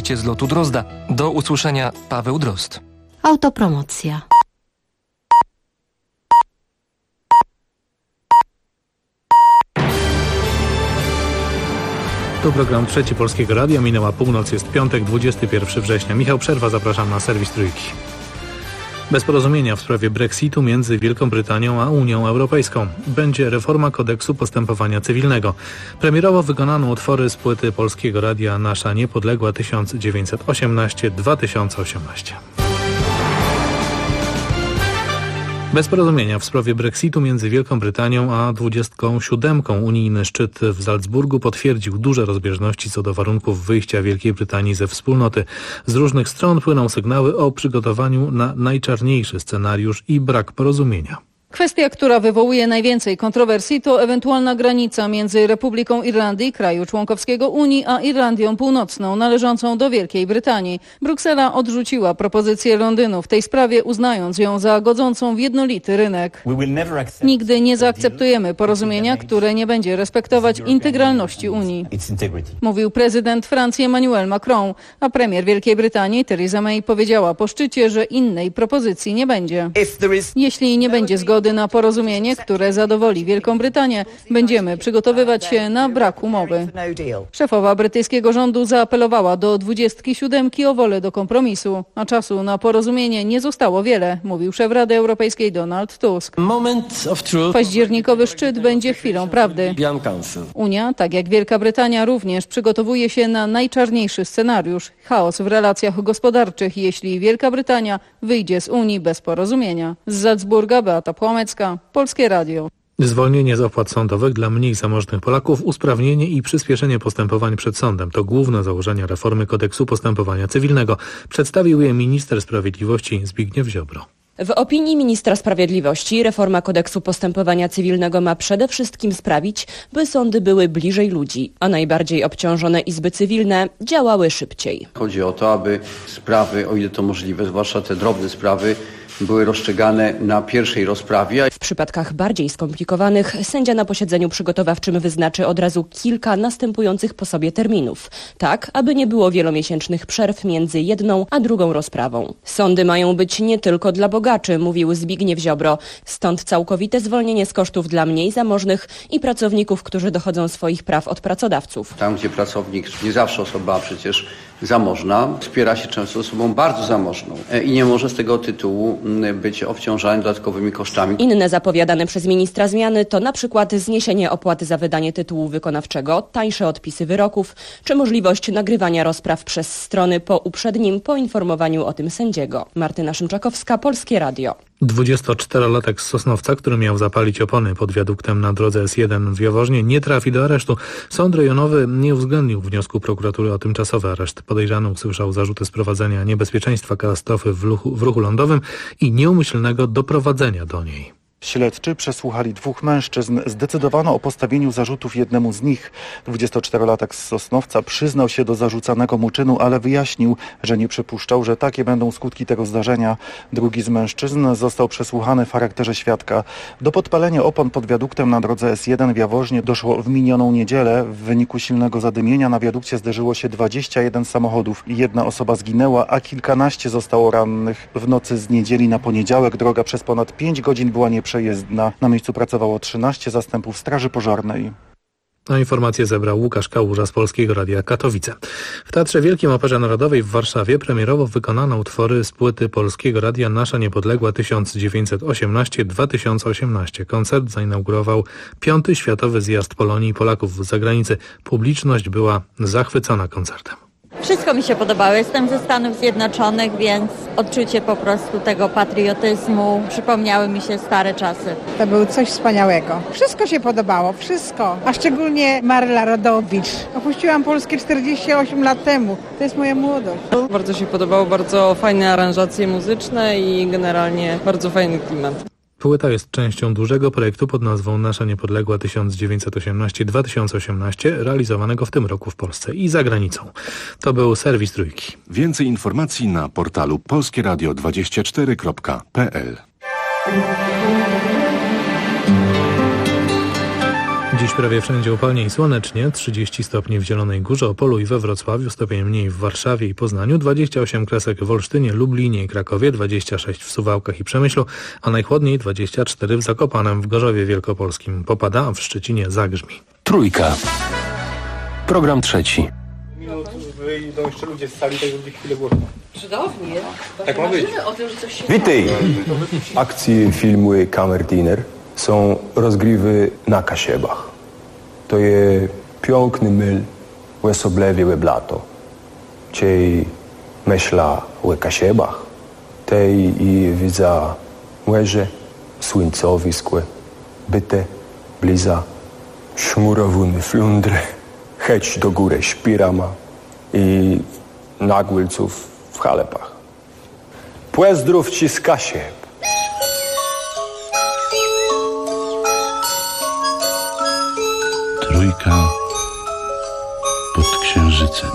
świecie z lotu Drozda. Do usłyszenia, Paweł Drozd. Autopromocja. To program Trzeci Polskiego Radia. Minęła północ, jest piątek, 21 września. Michał Przerwa, zapraszam na serwis Trójki. Bez porozumienia w sprawie Brexitu między Wielką Brytanią a Unią Europejską. Będzie reforma kodeksu postępowania cywilnego. Premierowo wykonano utwory z płyty Polskiego Radia Nasza Niepodległa 1918-2018. Bez porozumienia w sprawie Brexitu między Wielką Brytanią a 27. unijny szczyt w Salzburgu potwierdził duże rozbieżności co do warunków wyjścia Wielkiej Brytanii ze wspólnoty. Z różnych stron płyną sygnały o przygotowaniu na najczarniejszy scenariusz i brak porozumienia. Kwestia, która wywołuje najwięcej kontrowersji, to ewentualna granica między Republiką Irlandii, kraju członkowskiego Unii, a Irlandią Północną, należącą do Wielkiej Brytanii. Bruksela odrzuciła propozycję Londynu w tej sprawie, uznając ją za godzącą w jednolity rynek. Nigdy nie zaakceptujemy porozumienia, które nie będzie respektować integralności Unii, mówił prezydent Francji Emmanuel Macron, a premier Wielkiej Brytanii Theresa May powiedziała po szczycie, że innej propozycji nie będzie. Jeśli nie będzie zgody na porozumienie, które zadowoli Wielką Brytanię, będziemy przygotowywać się na brak umowy. Szefowa brytyjskiego rządu zaapelowała do 27 o wolę do kompromisu, a czasu na porozumienie nie zostało wiele, mówił szef Rady Europejskiej Donald Tusk. Październikowy szczyt będzie chwilą prawdy. Unia, tak jak Wielka Brytania, również przygotowuje się na najczarniejszy scenariusz – chaos w relacjach gospodarczych, jeśli Wielka Brytania wyjdzie z Unii bez porozumienia. Z Salzburga Beata Płomecka, Polskie Radio. Zwolnienie z opłat sądowych dla mniej zamożnych Polaków, usprawnienie i przyspieszenie postępowań przed sądem to główne założenia reformy kodeksu postępowania cywilnego. Przedstawił je minister sprawiedliwości Zbigniew Ziobro. W opinii ministra sprawiedliwości reforma kodeksu postępowania cywilnego ma przede wszystkim sprawić, by sądy były bliżej ludzi, a najbardziej obciążone izby cywilne działały szybciej. Chodzi o to, aby sprawy, o ile to możliwe, zwłaszcza te drobne sprawy, były rozstrzygane na pierwszej rozprawie. W przypadkach bardziej skomplikowanych sędzia na posiedzeniu przygotowawczym wyznaczy od razu kilka następujących po sobie terminów, tak aby nie było wielomiesięcznych przerw między jedną a drugą rozprawą. Sądy mają być nie tylko dla bogaczy, mówił Zbigniew Ziobro, stąd całkowite zwolnienie z kosztów dla mniej zamożnych i pracowników, którzy dochodzą swoich praw od pracodawców. Tam, gdzie pracownik, nie zawsze osoba przecież zamożna, wspiera się często osobą bardzo zamożną i nie może z tego tytułu być obciążany dodatkowymi kosztami. Inne zapowiadane przez ministra zmiany to na przykład zniesienie opłaty za wydanie tytułu wykonawczego, tańsze odpisy wyroków, czy możliwość nagrywania rozpraw przez strony po uprzednim poinformowaniu o tym sędziego. Martyna Szymczakowska, Polskie Radio. 24-latek z Sosnowca, który miał zapalić opony pod wiaduktem na drodze S1 w Jaworznie, nie trafi do aresztu. Sąd rejonowy nie uwzględnił wniosku prokuratury o tymczasowy areszt. Podejrzany usłyszał zarzuty sprowadzenia niebezpieczeństwa katastrofy w ruchu lądowym i nieumyślnego doprowadzenia do niej. Śledczy przesłuchali dwóch mężczyzn. Zdecydowano o postawieniu zarzutów jednemu z nich. 24-latek z Sosnowca przyznał się do zarzucanego mu czynu, ale wyjaśnił, że nie przypuszczał, że takie będą skutki tego zdarzenia. Drugi z mężczyzn został przesłuchany w charakterze świadka. Do podpalenia opon pod wiaduktem na drodze S1 w Jaworznie doszło w minioną niedzielę. W wyniku silnego zadymienia na wiadukcie zderzyło się 21 samochodów. Jedna osoba zginęła, a kilkanaście zostało rannych. W nocy z niedzieli na poniedziałek droga przez ponad 5 godzin była nieprzejezdna. Na miejscu pracowało 13 zastępów straży pożarnej. A informację zebrał Łukasz Kałuża z Polskiego Radia Katowice. W Teatrze Wielkim Operze Narodowej w Warszawie premierowo wykonano utwory z płyty Polskiego Radia Nasza Niepodległa 1918-2018. Koncert zainaugurował 5. Światowy Zjazd Polonii i Polaków z zagranicy. Publiczność była zachwycona koncertem. Wszystko mi się podobało. Jestem ze Stanów Zjednoczonych, więc odczucie po prostu tego patriotyzmu przypomniały mi się stare czasy. To było coś wspaniałego. Wszystko się podobało, wszystko. A szczególnie Maryla Rodowicz. Opuściłam Polskę 48 lat temu. To jest moja młodość. Bardzo się podobało, bardzo fajne aranżacje muzyczne i generalnie bardzo fajny klimat. Płyta jest częścią dużego projektu pod nazwą Nasza Niepodległa 1918-2018, realizowanego w tym roku w Polsce i za granicą. To był serwis Trójki. Więcej informacji na portalu polskieradio24.pl. Dziś prawie wszędzie upalnie i słonecznie, 30 stopni w Zielonej Górze, Opolu i we Wrocławiu, stopień mniej w Warszawie i Poznaniu, 28 kresek w Olsztynie, Lublinie i Krakowie, 26 w Suwałkach i Przemyślu, a najchłodniej 24 w Zakopanem, w Gorzowie Wielkopolskim. Popada, a w Szczecinie zagrzmi. Trójka. Program trzeci. Wyjdą jeszcze ludzie z sali, tak żeby chwilę głośno. Cudownie. Tak ma być. O tym, że coś się Witaj! Akcje, filmy Kamertiner są rozgrywy na Kasiebach. To jest piękny myl, особливе lato. Ciej myśla o Kasiebach, tej i widza łeże, słońcowiskłe, byte, bliza, szmurowuny flundry, cheć do góry szpirama i nagłylców w chalepach. Płezdrów ci z Kasieb. Trójka pod księżycem.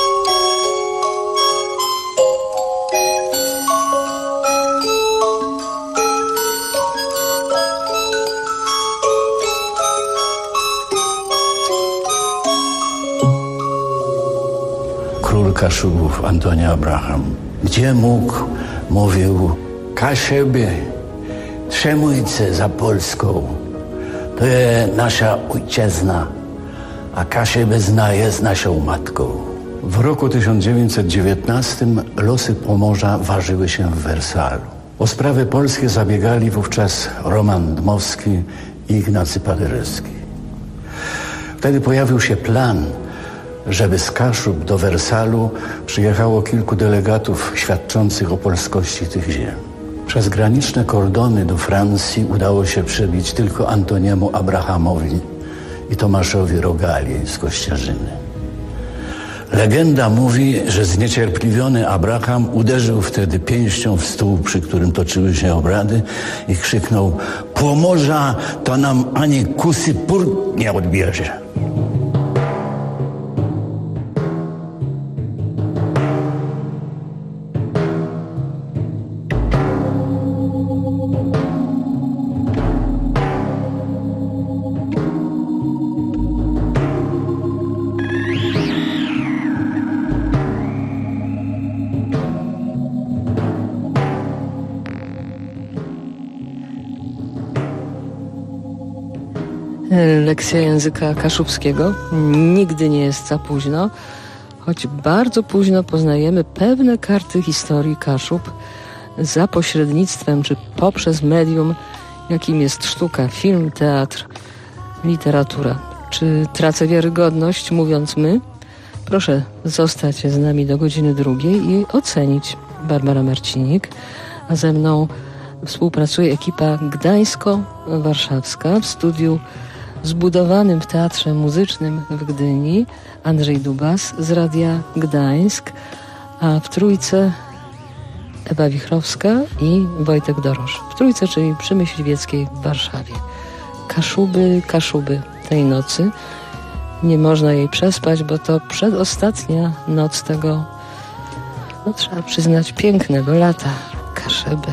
Król Kaszubów Antoni Abraham, gdzie mógł, mówił: Kasieby, trzymujcie za Polską. To jest nasza ojczyzna, a Kasieby jest naszą matką. W roku 1919 losy Pomorza ważyły się w Wersalu. O sprawy polskie zabiegali wówczas Roman Dmowski i Ignacy Paderewski. Wtedy pojawił się plan, żeby z Kaszub do Wersalu przyjechało kilku delegatów świadczących o polskości tych ziem. Przez graniczne kordony do Francji udało się przebić tylko Antoniemu Abrahamowi i Tomaszowi Rogali z Kościarzyny. Legenda mówi, że zniecierpliwiony Abraham uderzył wtedy pięścią w stół, przy którym toczyły się obrady i krzyknął: Pomorza to nam ani kusy pur nie odbierze. Lekcja języka kaszubskiego. Nigdy nie jest za późno, choć bardzo późno poznajemy pewne karty historii Kaszub za pośrednictwem czy poprzez medium, jakim jest sztuka, film, teatr, literatura. Czy tracę wiarygodność, mówiąc my? Proszę zostać z nami do godziny 2 i ocenić. Barbara Marcinik, a ze mną współpracuje ekipa gdańsko-warszawska w studiu zbudowanym w Teatrze Muzycznym w Gdyni, Andrzej Dubas z Radia Gdańsk, a w trójce Ewa Wichrowska i Wojtek Dorosz. W trójce, czyli przy Myśliwieckiej w Warszawie. Kaszuby tej nocy. Nie można jej przespać, bo to przedostatnia noc tego, no trzeba przyznać, pięknego lata. Kaszyby.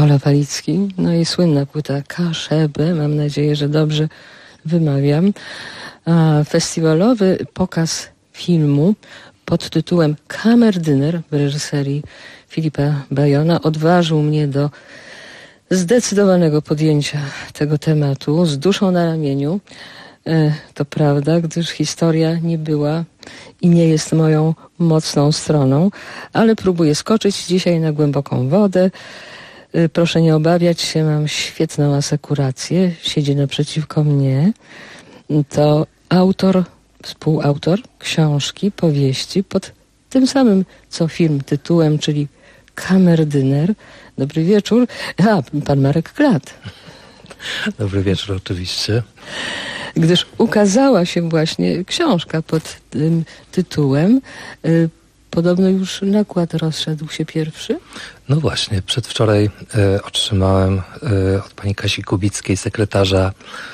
Ola Walicki, no i słynna płyta Kaszebę, mam nadzieję, że dobrze wymawiam. Festiwalowy pokaz filmu pod tytułem Kamerdyner w reżyserii Filipa Bajona odważył mnie do zdecydowanego podjęcia tego tematu z duszą na ramieniu. To prawda, gdyż historia nie była i nie jest moją mocną stroną, ale próbuję skoczyć dzisiaj na głęboką wodę. Proszę nie obawiać się, mam świetną asekurację. Siedzi naprzeciwko mnie. To współautor książki, powieści pod tym samym co film tytułem, czyli Kamerdyner. Dobry wieczór. Pan Marek Klat. Dobry wieczór, oczywiście. Gdyż ukazała się właśnie książka pod tym tytułem. Podobno już nakład rozszedł się pierwszy? No właśnie, przedwczoraj otrzymałem od pani Kasi Kubickiej, sekretarza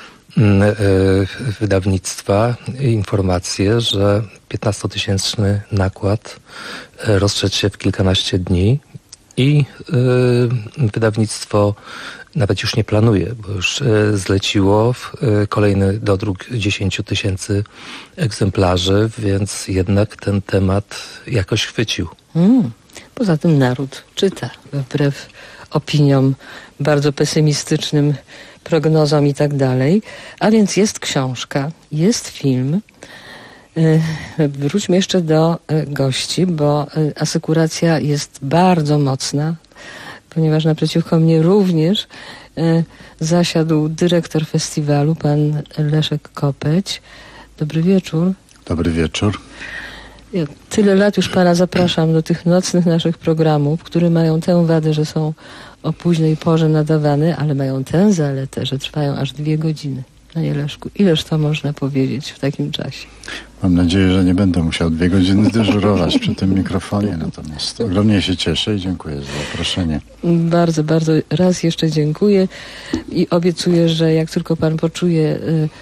wydawnictwa, informację, że 15-tysięczny nakład rozszedł się w kilkanaście dni i wydawnictwo nawet już nie planuje, bo już zleciło kolejny dodruk 10 000 egzemplarzy, więc jednak ten temat jakoś chwycił. Poza tym naród czyta, wbrew opiniom bardzo pesymistycznym, prognozom i tak dalej. A więc jest książka, jest film. Wróćmy jeszcze do gości, bo asekuracja jest bardzo mocna, ponieważ naprzeciwko mnie również zasiadł dyrektor festiwalu, pan Leszek Kopeć. Dobry wieczór. Dobry wieczór. Ja tyle lat już pana zapraszam do tych nocnych naszych programów, które mają tę wadę, że są o późnej porze nadawane, ale mają tę zaletę, że trwają aż 2 godziny. Panie Leszku, ileż to można powiedzieć w takim czasie? Mam nadzieję, że nie będę musiał 2 godziny dyżurować przy tym mikrofonie, natomiast ogromnie się cieszę i dziękuję za zaproszenie. Bardzo, bardzo raz jeszcze dziękuję i obiecuję, że jak tylko pan poczuje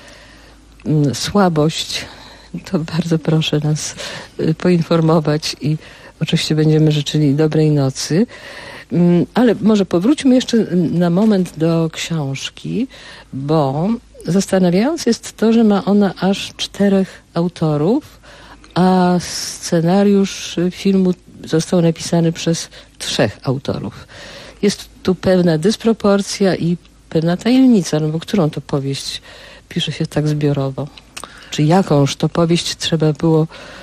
słabość, to bardzo proszę nas poinformować i oczywiście będziemy życzyli dobrej nocy. Ale może powróćmy jeszcze na moment do książki, bo zastanawiające jest to, że ma ona aż 4 autorów, a scenariusz filmu został napisany przez 3 autorów. Jest tu pewna dysproporcja i pewna tajemnica, no bo którą to powieść pisze się tak zbiorowo? Czy jakąż to powieść trzeba było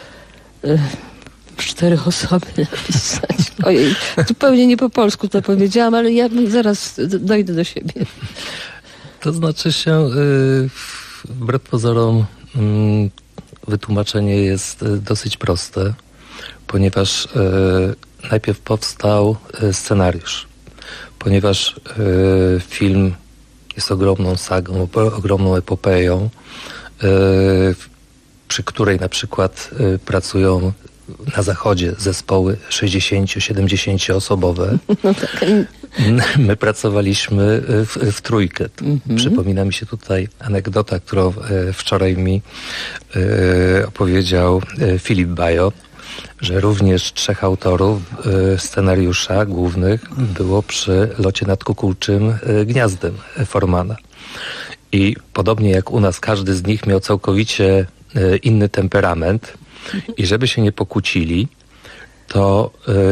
w 4 osoby napisać? Ojej, zupełnie nie po polsku to powiedziałam, ale ja zaraz dojdę do siebie. To znaczy się, wbrew pozorom, wytłumaczenie jest dosyć proste, ponieważ najpierw powstał scenariusz, ponieważ film jest ogromną sagą, ogromną epopeją, przy której na przykład pracują na zachodzie zespoły 60-70 osobowe. No tak. My pracowaliśmy w trójkę. Przypomina mi się tutaj anegdota, którą wczoraj mi opowiedział Filip Bajo, że również 3 autorów scenariusza głównych było przy Locie nad Kukułczym Gniazdem Formana. I podobnie jak u nas, każdy z nich miał całkowicie inny temperament i żeby się nie pokłócili, to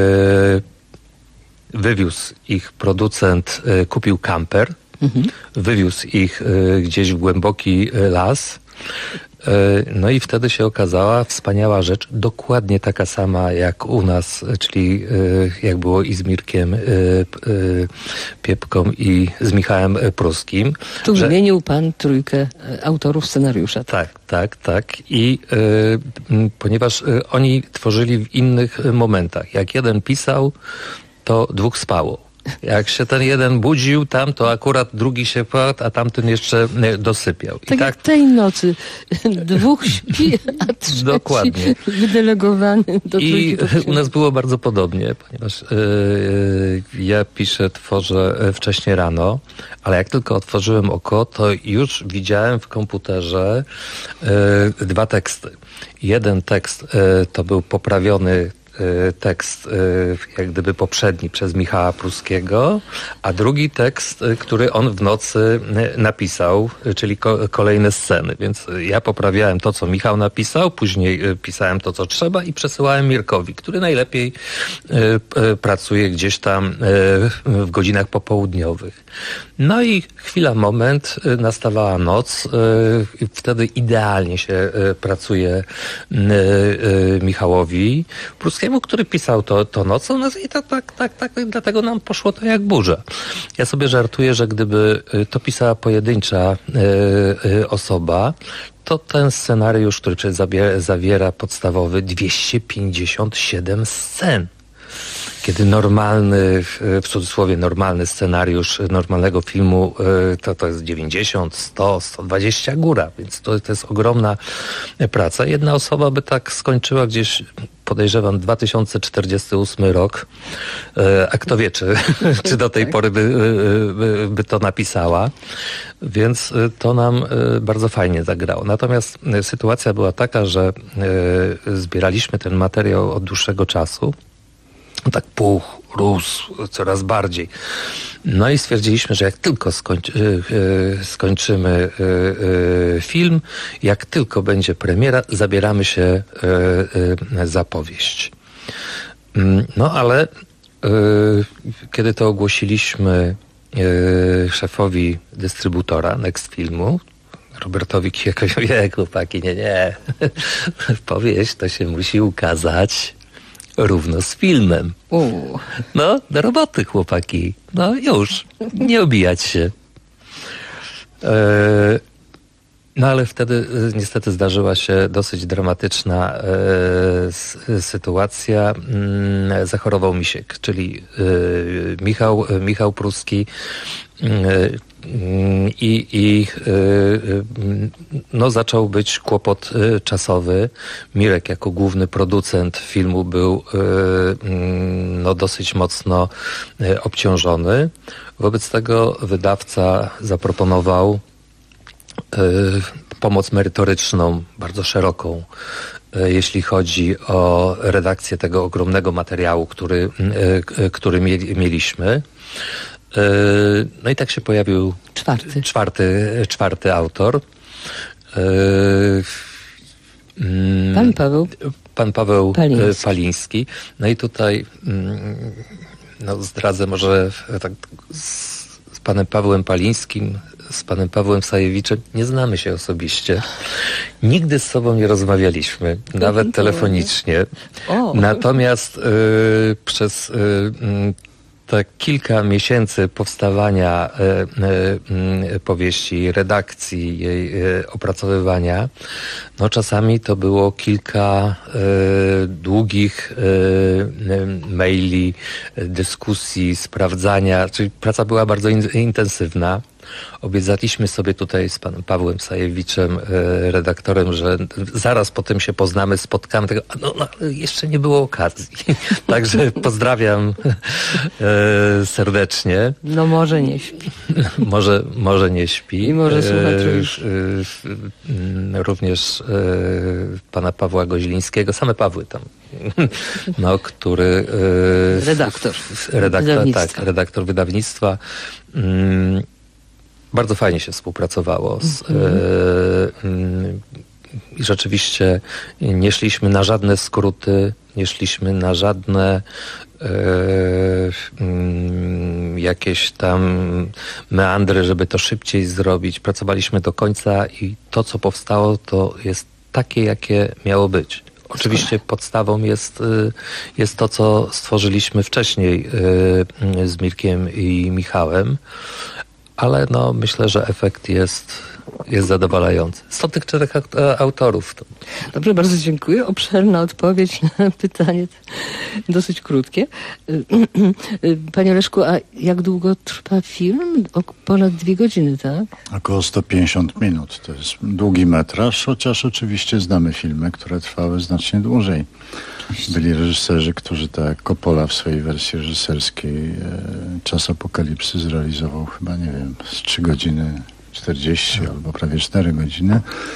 wywiózł ich producent, kupił kamper, wywiózł ich gdzieś w głęboki las, no i wtedy się okazała wspaniała rzecz, dokładnie taka sama jak u nas, czyli jak było i z Mirkiem Piepką i z Michałem Pruskim. Tu wymienił pan 3 autorów scenariusza. Tak. I ponieważ oni tworzyli w innych momentach. Jak jeden pisał, to 2 spało. Jak się ten jeden budził tam, to akurat drugi się kładł, a tamten jeszcze dosypiał. Tak jak tej nocy 2 śpi, a 3 dokładnie wydelegowany do trójki. I u nas było bardzo podobnie, ponieważ ja tworzę wcześnie rano, ale jak tylko otworzyłem oko, to już widziałem w komputerze 2 teksty. Jeden tekst to był poprawiony tekst jak gdyby poprzedni przez Michała Pruskiego, a drugi tekst, który on w nocy napisał, czyli kolejne sceny. Więc ja poprawiałem to, co Michał napisał, później pisałem to, co trzeba i przesyłałem Mirkowi, który najlepiej pracuje gdzieś tam w godzinach popołudniowych. No i moment, nastawała noc, wtedy idealnie się pracuje Michałowi Pruskiemu, który pisał to nocą, no i tak, dlatego nam poszło to jak burza. Ja sobie żartuję, że gdyby to pisała pojedyncza osoba, to ten scenariusz, który zawiera podstawowy 257 scen. Kiedy normalny, w cudzysłowie normalny scenariusz normalnego filmu to jest 90, 100, 120 góra, więc to jest ogromna praca. Jedna osoba by tak skończyła gdzieś, podejrzewam, 2048 rok, a kto wie, czy do tej pory by to napisała, więc to nam bardzo fajnie zagrało. Natomiast sytuacja była taka, że zbieraliśmy ten materiał od dłuższego czasu, tak rósł coraz bardziej. No i stwierdziliśmy, że jak tylko skończymy film, jak tylko będzie premiera, zabieramy się za powieść. No ale kiedy to ogłosiliśmy szefowi dystrybutora Next Filmu, Robertowi Kiekowi, chłopaki, nie, powieść to się musi ukazać równo z filmem. No, do roboty, chłopaki. No już, nie obijać się. No ale wtedy niestety zdarzyła się dosyć dramatyczna sytuacja. Zachorował Misiek, czyli Michał Pruski, no zaczął być kłopot czasowy. Mirek jako główny producent filmu był no dosyć mocno obciążony. Wobec tego wydawca zaproponował pomoc merytoryczną, bardzo szeroką, jeśli chodzi o redakcję tego ogromnego materiału, który mieliśmy. No i tak się pojawił czwarty autor. Pan Paweł Paliński. No i tutaj no zdradzę może tak z panem Pawłem Palińskim, z panem Pawłem Sajewiczem nie znamy się osobiście. Nigdy z sobą nie rozmawialiśmy, nawet telefonicznie. Natomiast przez te kilka miesięcy powstawania powieści, redakcji, jej opracowywania, no czasami to było kilka długich maili, dyskusji, sprawdzania, czyli praca była bardzo intensywna. Obiecaliśmy sobie tutaj z panem Pawłem Sajewiczem, redaktorem, że zaraz potem się poznamy, spotkamy tego, no jeszcze nie było okazji. Także pozdrawiam serdecznie. No może nie śpi. Może nie śpi. I może słuchać również pana Pawła Goźlińskiego, same Pawły tam, no, który... redaktor wydawnictwa. Bardzo fajnie się współpracowało. I rzeczywiście nie szliśmy na żadne skróty, nie szliśmy na żadne jakieś tam meandry, żeby to szybciej zrobić. Pracowaliśmy do końca i to, co powstało, to jest takie, jakie miało być. Oczywiście podstawą jest to, co stworzyliśmy wcześniej z Mirkiem i Michałem, ale no myślę, że efekt jest zadowalający. 100 tych 4 autorów. Dobrze, bardzo dziękuję. Obszerna odpowiedź na pytanie, dosyć krótkie. Panie Leszku, a jak długo trwa film? Ponad 2 godziny, tak? Około 150 minut. To jest długi metraż, chociaż oczywiście znamy filmy, które trwały znacznie dłużej. Byli reżyserzy, którzy tak jak Coppola w swojej wersji reżyserskiej Czas Apokalipsy zrealizował chyba, nie wiem, z 3 godziny 40 albo prawie 4 godziny.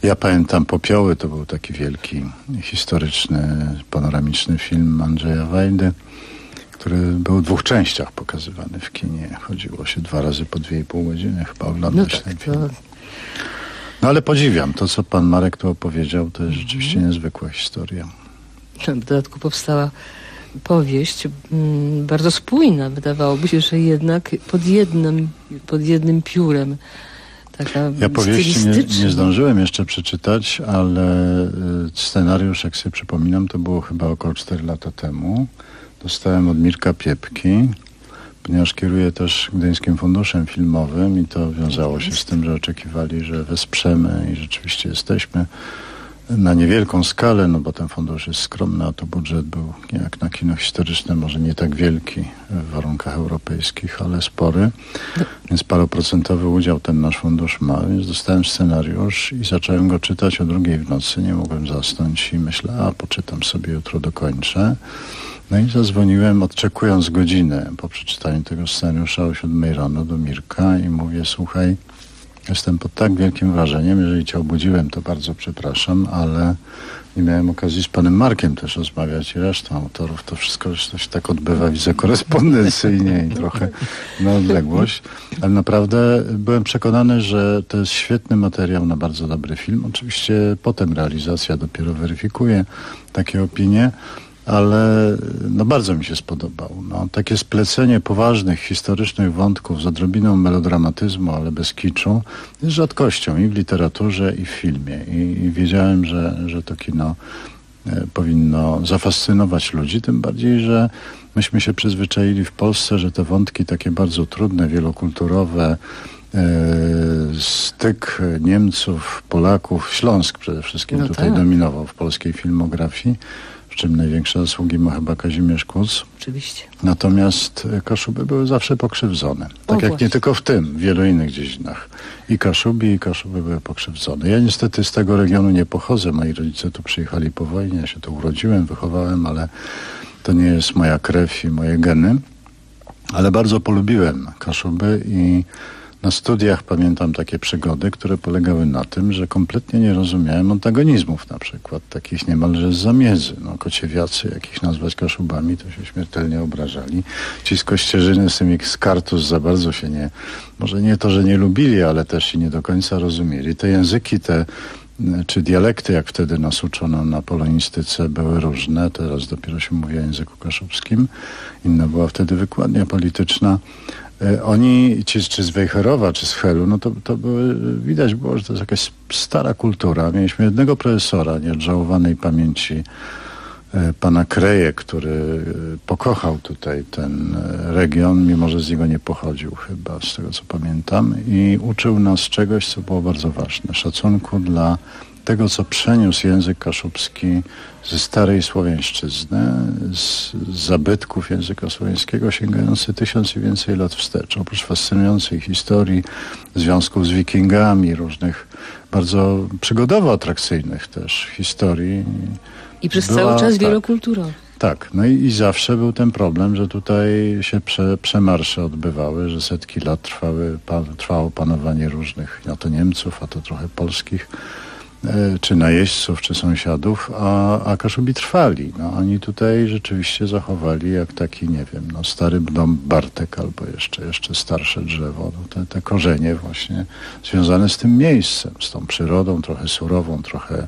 Ja pamiętam Popioły, to był taki wielki, historyczny, panoramiczny film Andrzeja Wajdy, który był w 2 częściach pokazywany w kinie. Chodziło się 2 razy po 2,5 godziny chyba oglądać ten film. No ale podziwiam to, co pan Marek tu opowiedział, to jest rzeczywiście niezwykła historia. W dodatku powstała powieść bardzo spójna. Wydawałoby się, że jednak pod jednym piórem. Taka ja powieści nie zdążyłem jeszcze przeczytać, ale scenariusz, jak sobie przypominam, to było chyba około 4 lata temu. Dostałem od Mirka Piepki, ponieważ kieruję też Gdyńskim Funduszem Filmowym i to wiązało się z tym, że oczekiwali, że wesprzemy i rzeczywiście jesteśmy na niewielką skalę, no bo ten fundusz jest skromny, a to budżet był jak na kino historyczne, może nie tak wielki w warunkach europejskich, ale spory, więc paroprocentowy udział ten nasz fundusz ma, więc dostałem scenariusz i zacząłem go czytać o 2 w nocy, nie mogłem zasnąć i myślę, poczytam sobie, jutro dokończę. No i zadzwoniłem, odczekując godzinę po przeczytaniu tego scenariusza o 7 rano do Mirka i mówię, słuchaj, jestem pod tak wielkim wrażeniem, jeżeli cię obudziłem, to bardzo przepraszam, ale nie miałem okazji z panem Markiem też rozmawiać i resztą autorów. To wszystko się tak odbywa, widzę, korespondencyjnie i trochę na odległość. Ale naprawdę byłem przekonany, że to jest świetny materiał na bardzo dobry film. Oczywiście potem realizacja dopiero weryfikuje takie opinie, ale no bardzo mi się spodobał. No, takie splecenie poważnych, historycznych wątków z odrobiną melodramatyzmu, ale bez kiczu, jest rzadkością i w literaturze, i w filmie. I wiedziałem, że to kino powinno zafascynować ludzi, tym bardziej, że myśmy się przyzwyczaili w Polsce, że te wątki takie bardzo trudne, wielokulturowe, styk Niemców, Polaków, Śląsk przede wszystkim dominował w polskiej filmografii, w czym największe zasługi ma chyba Kazimierz Kuc. Oczywiście. Natomiast Kaszuby były zawsze pokrzywdzone. Tak jak nie tylko w tym, w wielu innych dziedzinach. I Kaszuby były pokrzywdzone. Ja niestety z tego regionu nie pochodzę. Moi rodzice tu przyjechali po wojnie. Ja się tu urodziłem, wychowałem, ale to nie jest moja krew i moje geny. Ale bardzo polubiłem Kaszuby i na studiach pamiętam takie przygody, które polegały na tym, że kompletnie nie rozumiałem antagonizmów na przykład, takich niemalże z zamiedzy. No, kociewiacy, jakich nazwać Kaszubami, to się śmiertelnie obrażali. Ci z Kościerzyny, z tymi z Kartus za bardzo się może nie to, że nie lubili, ale też i nie do końca rozumieli. Te języki, czy dialekty, jak wtedy nas uczono na polonistyce, były różne. Teraz dopiero się mówi o języku kaszubskim. Inna była wtedy wykładnia polityczna. Oni, czy z Wejherowa, czy z Helu, no to widać było, że to jest jakaś stara kultura. Mieliśmy jednego profesora nieodżałowanej pamięci, pana Kreje, który pokochał tutaj ten region, mimo że z niego nie pochodził chyba, z tego co pamiętam, i uczył nas czegoś, co było bardzo ważne. Szacunku dla tego, co przeniósł język kaszubski ze starej słowiańszczyzny, z zabytków języka słowiańskiego, sięgający 1000 i więcej lat wstecz. Oprócz fascynującej historii, związków z wikingami, różnych bardzo przygodowo atrakcyjnych też historii. I przez cały czas wielokulturowy. Tak, no i zawsze był ten problem, że tutaj się przemarsze odbywały, że setki lat trwało panowanie różnych, a to Niemców, a to trochę polskich, czy najeźdźców, czy sąsiadów, a Kaszubi trwali. No, oni tutaj rzeczywiście zachowali jak taki, nie wiem, stary dom Bartek albo jeszcze starsze drzewo. No, te korzenie właśnie związane z tym miejscem, z tą przyrodą, trochę surową, trochę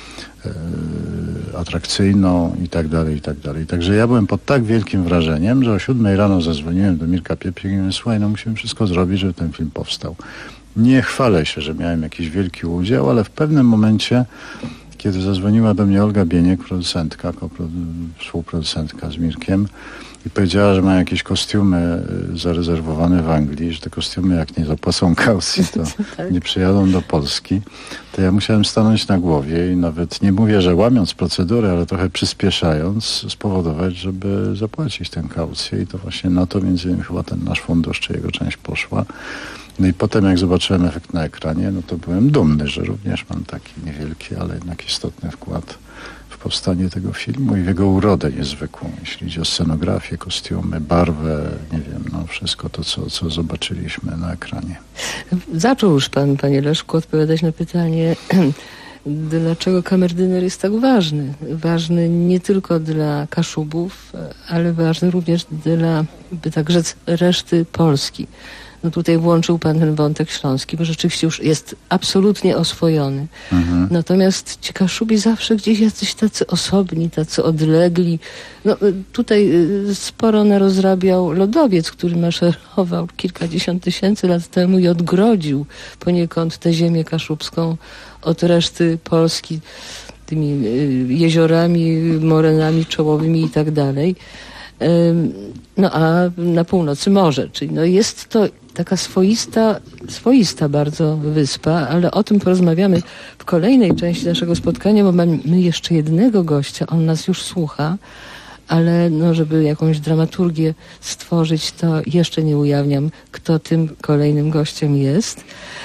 atrakcyjną i tak dalej, i tak dalej. Także ja byłem pod tak wielkim wrażeniem, że o 7 rano zadzwoniłem do Mirka Piepki i mówię, słuchaj, musimy wszystko zrobić, żeby ten film powstał. Nie chwalę się, że miałem jakiś wielki udział, ale w pewnym momencie, kiedy zadzwoniła do mnie Olga Bieniek, producentka, współproducentka z Mirkiem, i powiedziała, że ma jakieś kostiumy zarezerwowane w Anglii, że te kostiumy, jak nie zapłacą kaucji, to nie przyjadą do Polski, to ja musiałem stanąć na głowie i nawet nie mówię, że łamiąc procedurę, ale trochę przyspieszając, spowodować, żeby zapłacić tę kaucję, i to właśnie na to między innymi chyba ten nasz fundusz, czy jego część poszła. No i potem, jak zobaczyłem efekt na ekranie, no to byłem dumny, że również mam taki niewielki, ale jednak istotny wkład w powstanie tego filmu i w jego urodę niezwykłą, jeśli idzie o scenografię, kostiumy, barwę, nie wiem, wszystko to, co zobaczyliśmy na ekranie. Zaczął już pan, panie Leszku, odpowiadać na pytanie, dlaczego kamerdyner jest tak ważny. Ważny nie tylko dla Kaszubów, ale ważny również dla, by tak rzec, reszty Polski. No tutaj włączył pan ten wątek śląski, bo rzeczywiście już jest absolutnie oswojony. Natomiast ci Kaszubi zawsze gdzieś jacyś tacy osobni, tacy odlegli. No tutaj sporo narozrabiał lodowiec, który maszerował kilkadziesiąt tysięcy lat temu i odgrodził poniekąd tę ziemię kaszubską od reszty Polski tymi jeziorami, morenami czołowymi i tak dalej. No a na północy morze, czyli no jest to taka swoista bardzo wyspa, ale o tym porozmawiamy w kolejnej części naszego spotkania, bo mamy jeszcze jednego gościa, on nas już słucha, ale no, żeby jakąś dramaturgię stworzyć, to jeszcze nie ujawniam, kto tym kolejnym gościem jest.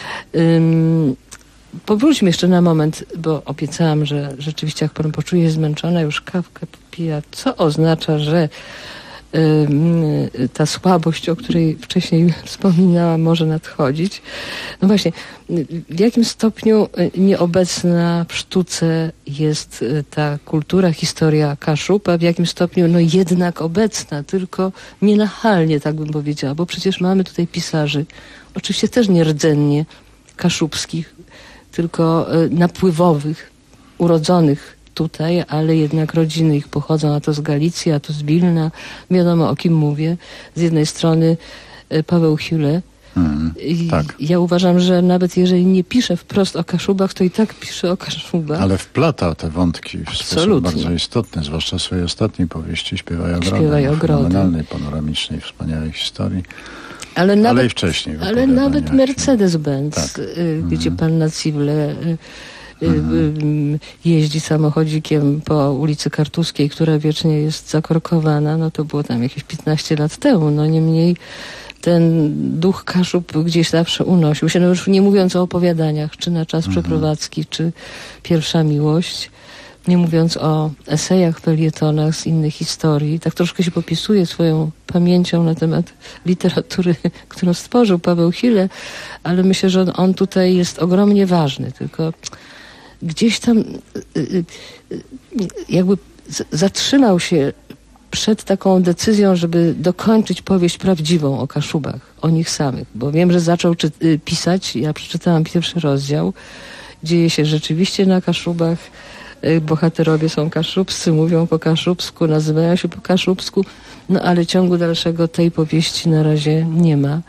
Powróćmy jeszcze na moment, bo obiecałam, że rzeczywiście jak pan poczuje się zmęczona, już kawkę popija, co oznacza, że ta słabość, o której wcześniej wspominałam, może nadchodzić. No właśnie, w jakim stopniu nieobecna w sztuce jest ta kultura, historia Kaszub, a w jakim stopniu no jednak obecna, tylko nienachalnie, tak bym powiedziała, bo przecież mamy tutaj pisarzy, oczywiście też nierdzennie kaszubskich, tylko napływowych, urodzonych tutaj, ale jednak rodziny ich pochodzą, a to z Galicji, a to z Wilna. Wiadomo, o kim mówię. Z jednej strony Paweł Hüle. Tak. Ja uważam, że nawet jeżeli nie pisze wprost o Kaszubach, to i tak pisze o Kaszubach. Ale wplata te wątki w sposób bardzo istotny, zwłaszcza w swojej ostatniej powieści Śpiewaj ogrodem. Fenomenalnej, panoramicznej, wspaniałej historii. Ale i wcześniej. Ale nawet Mercedes-Benz, tak. Gdzie pan na Ciwle jeździ samochodzikiem po ulicy Kartuskiej, która wiecznie jest zakorkowana, no to było tam jakieś 15 lat temu. No niemniej ten duch Kaszub gdzieś zawsze unosił się, no już nie mówiąc o opowiadaniach, czy Na czas przeprowadzki, czy Pierwsza miłość. Nie mówiąc o esejach, felietonach z innych historii. Tak troszkę się popisuje swoją pamięcią na temat literatury, którą stworzył Paweł Hüle, ale myślę, że on tutaj jest ogromnie ważny. Tylko gdzieś tam jakby zatrzymał się przed taką decyzją, żeby dokończyć powieść prawdziwą o Kaszubach, o nich samych. Bo wiem, że zaczął pisać, ja przeczytałam pierwszy rozdział, dzieje się rzeczywiście na Kaszubach, bohaterowie są kaszubscy, mówią po kaszubsku, nazywają się po kaszubsku, no ale ciągu dalszego tej powieści na razie nie ma.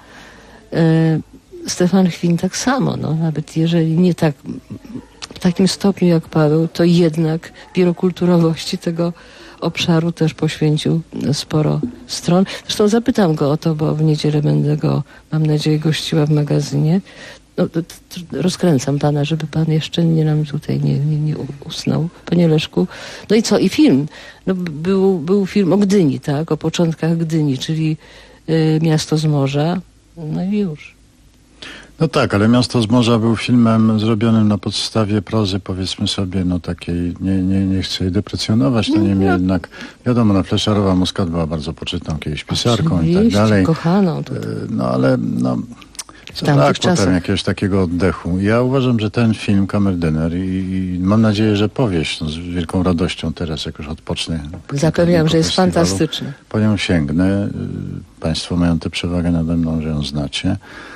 Stefan Chwin tak samo, no, nawet jeżeli nie tak w takim stopniu jak Paweł, to jednak wielokulturowości tego obszaru też poświęcił sporo stron. Zresztą zapytam go o to, bo w niedzielę będę go, mam nadzieję, gościła w magazynie. No, rozkręcam pana, żeby pan jeszcze nam tutaj nie usnął, panie Leszku. No i co? I film. No, był film o Gdyni, tak? O początkach Gdyni, czyli Miasto z morza. No i już. No tak, ale Miasto z morza był filmem zrobionym na podstawie prozy, powiedzmy sobie, no takiej, nie chcę jej deprecjonować, to niemniej jednak, wiadomo, no Fleszarowa Muscat była bardzo poczytną kiedyś pisarką i tak dalej. Kochaną. No ale, no... Tak, potem jakiegoś takiego oddechu. Ja uważam, że ten film Kamerdyner i mam nadzieję, że powieść, no, z wielką radością teraz, jak już odpocznę. Zapewniam, że jest fantastyczny. Po nią sięgnę. Państwo mają tę przewagę nade mną, że ją znacie.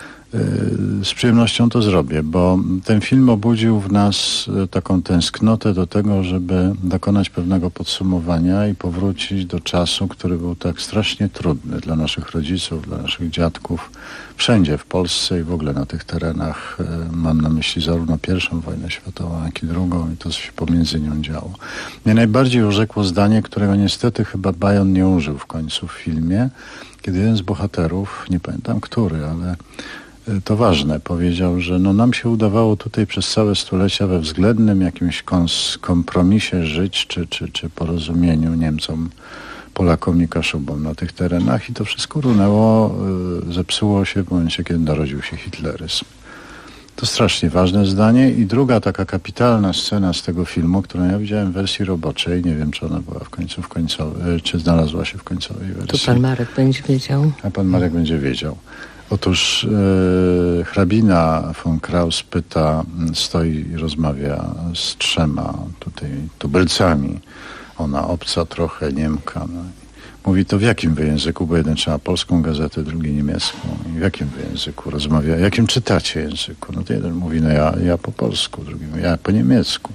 Z przyjemnością to zrobię, bo ten film obudził w nas taką tęsknotę do tego, żeby dokonać pewnego podsumowania i powrócić do czasu, który był tak strasznie trudny dla naszych rodziców, dla naszych dziadków, wszędzie w Polsce i w ogóle na tych terenach. Mam na myśli zarówno I wojnę światową, jak i II i to, co się pomiędzy nią działo. Mnie najbardziej urzekło zdanie, którego niestety chyba Bajon nie użył w końcu w filmie, kiedy jeden z bohaterów, nie pamiętam który, ale to ważne, powiedział, że no nam się udawało tutaj przez całe stulecia we względnym jakimś kompromisie żyć, czy porozumieniu Niemcom, Polakom i Kaszubom na tych terenach i to wszystko runęło, zepsuło się w momencie, kiedy narodził się hitleryzm. To strasznie ważne zdanie. I druga taka kapitalna scena z tego filmu, którą ja widziałem w wersji roboczej, nie wiem, czy ona była czy znalazła się w końcowej wersji. To pan Marek będzie wiedział. A pan Marek będzie wiedział. Otóż hrabina von Kraus stoi i rozmawia z 3 tutaj tubylcami. Ona obca trochę, Niemka. No. Mówi to w jakim wy języku, bo jeden trzyma polską gazetę, drugi niemiecką. I w jakim wy języku rozmawia? Jakim czytacie języku? No to jeden mówi, no ja po polsku, drugi mówi, ja po niemiecku.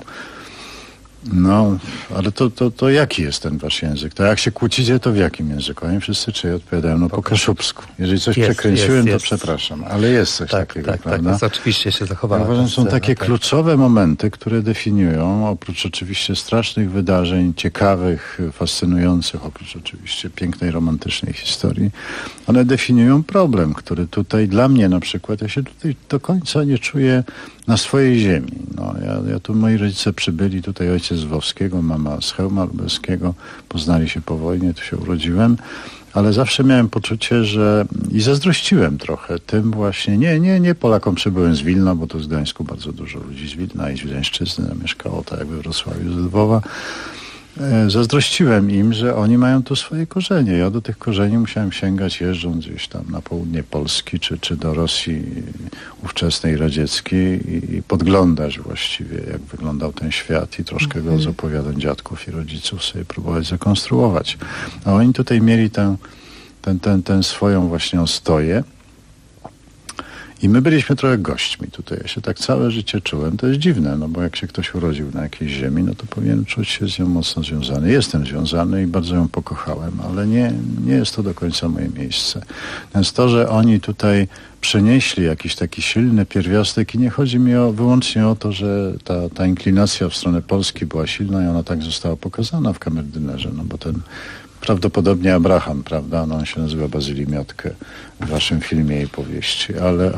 No, ale to jaki jest ten wasz język? To jak się kłócicie, to w jakim języku? Oni wszyscy odpowiadają, no po kaszubsku. Jeżeli coś przekręciłem, to przepraszam. Ale jest coś takiego, prawda? Tak, oczywiście się zachowała. Ja uważam, że są takie kluczowe momenty, które definiują, oprócz oczywiście strasznych wydarzeń, ciekawych, fascynujących, oprócz oczywiście pięknej, romantycznej historii, one definiują problem, który tutaj dla mnie na przykład, ja się tutaj do końca nie czuję na swojej ziemi. No, ja tu, moi rodzice przybyli, tutaj ojciec z Wowskiego, mama z Chełma Lubelskiego, poznali się po wojnie, tu się urodziłem, ale zawsze miałem poczucie, że i zazdrościłem trochę tym właśnie, nie Polakom przybyłem z Wilna, bo tu z Gdańsku bardzo dużo ludzi z Wilna i z Wileńszczyzny mieszkało, tak jak we Wrocławiu, z Lwowa. Zazdrościłem im, że oni mają tu swoje korzenie. Ja do tych korzeni musiałem sięgać jeżdżąc gdzieś tam na południe Polski, czy do Rosji ówczesnej radzieckiej i podglądać właściwie, jak wyglądał ten świat i troszkę go z opowiadań dziadków i rodziców sobie próbować zakonstruować. A oni tutaj mieli tę swoją właśnie ostoję. I my byliśmy trochę gośćmi tutaj. Ja się tak całe życie czułem. To jest dziwne, no bo jak się ktoś urodził na jakiejś ziemi, no to powinien czuć się z nią mocno związany. Jestem związany i bardzo ją pokochałem, ale nie jest to do końca moje miejsce. Więc to, że oni tutaj przenieśli jakiś taki silny pierwiastek i nie chodzi mi wyłącznie o to, że ta inklinacja w stronę Polski była silna i ona tak została pokazana w Kamerdynerze, no bo ten prawdopodobnie Abraham, prawda? No, on się nazywa Bazylii Miotkę w waszym filmie i powieści, ale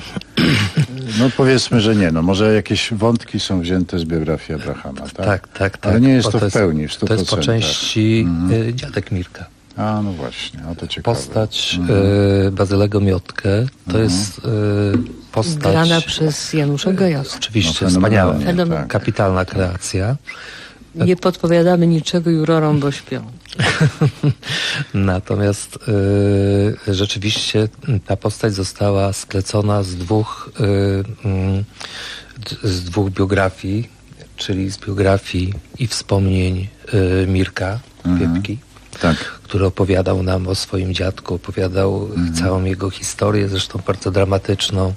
no powiedzmy, że nie. No może jakieś wątki są wzięte z biografii Abrahama, tak? Tak. Ale nie jest to w pełni, w 100%. To jest po części dziadek Mirka. A, no właśnie, a to ciekawe. Postać Bazylego Miotkę to jest postać... Grana przez Janusza Gajowskiego. Oczywiście, wspaniała, kapitalna kreacja. Nie podpowiadamy niczego jurorom, bo śpią. Natomiast rzeczywiście ta postać została sklecona z dwóch biografii, czyli z biografii i wspomnień Mirka Piepki, który opowiadał nam o swoim dziadku, opowiadał całą jego historię, zresztą bardzo dramatyczną.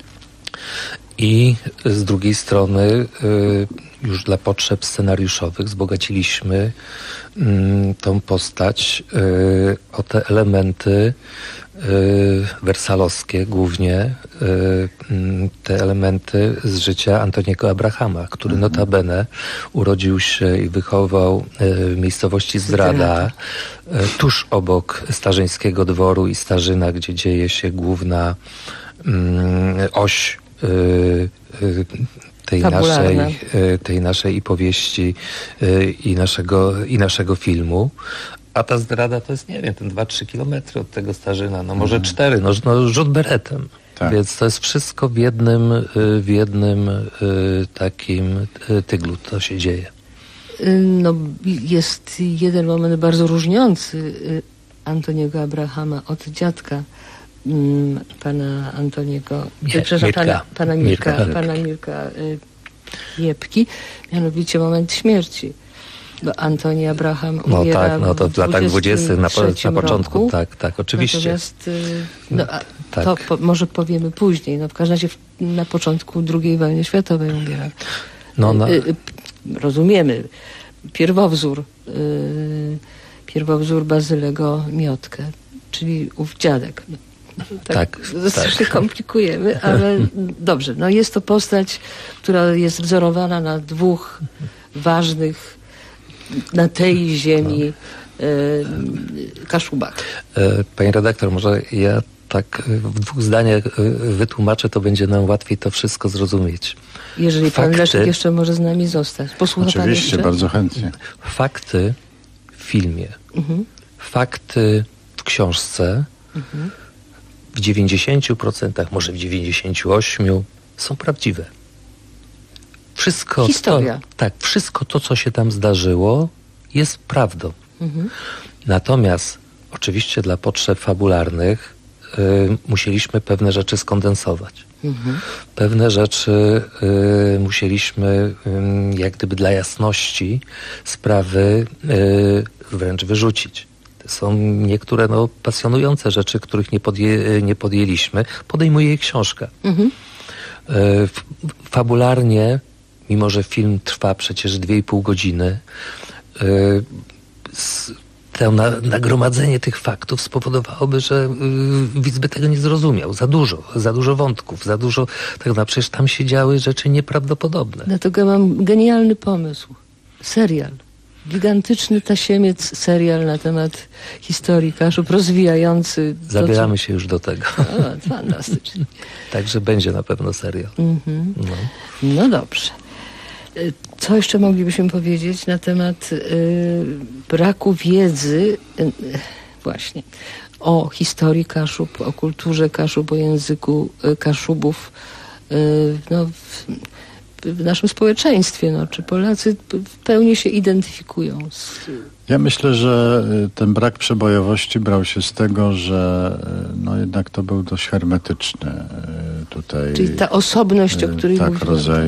I z drugiej strony już dla potrzeb scenariuszowych wzbogaciliśmy tą postać o te elementy wersalowskie głównie, te elementy z życia Antoniego Abrahama, który notabene urodził się i wychował w miejscowości Zdrada, tuż obok Starzyńskiego Dworu i Starzyna, gdzie dzieje się główna oś tej naszej i powieści i naszego filmu. A ta Zdrada to jest, nie wiem, ten 2-3 kilometry od tego Starzyna, no może 4, no rzut beretem. Tak. Więc to jest wszystko w jednym takim tyglu to się dzieje. No, jest jeden moment bardzo różniący Antoniego Abrahama od dziadka pana Antoniego, pana Mirka Piepki, mianowicie moment śmierci. Bo Antoni Abraham umiera to w latach 20. na początku. Tak, oczywiście. Natomiast to może powiemy później. No, w każdym razie na początku II wojny światowej umiera. Rozumiemy. Pierwowzór Bazylego Miotkę, czyli ów dziadek. Strasznie komplikujemy, ale dobrze. No jest to postać, która jest wzorowana na dwóch ważnych na tej ziemi Kaszubach. Pani redaktor, może ja tak w 2 zdaniach wytłumaczę, to będzie nam łatwiej to wszystko zrozumieć. Jeżeli pan Leszek jeszcze może z nami zostać. Posłucha oczywiście, bardzo chętnie. Fakty w filmie, fakty w książce w 90%, może w 98% są prawdziwe. Wszystko historia. Wszystko to, co się tam zdarzyło, jest prawdą. Natomiast oczywiście dla potrzeb fabularnych musieliśmy pewne rzeczy skondensować. Pewne rzeczy musieliśmy jak gdyby dla jasności sprawy wręcz wyrzucić. To są niektóre pasjonujące rzeczy, których nie podjęliśmy. Podejmuje je książka. Fabularnie, mimo że film trwa przecież 2,5 godziny, to nagromadzenie tych faktów spowodowałoby, że widz by tego nie zrozumiał. Za dużo wątków, za dużo tego. Przecież tam się działy rzeczy nieprawdopodobne. Dlatego mam genialny pomysł. Serial. Gigantyczny tasiemiec serial na temat historii Kaszub, rozwijający... Zabieramy się już do tego. O, fantastycznie. Także będzie na pewno serial. No dobrze. Co jeszcze moglibyśmy powiedzieć na temat braku wiedzy właśnie o historii Kaszub, o kulturze Kaszub, o języku Kaszubów w naszym społeczeństwie? Czy Polacy w pełni się identyfikują z... Ja myślę, że ten brak przebojowości brał się z tego, że jednak to był dość hermetyczny tutaj... Czyli ta osobność, o której mówiłem. Tak, rodzaj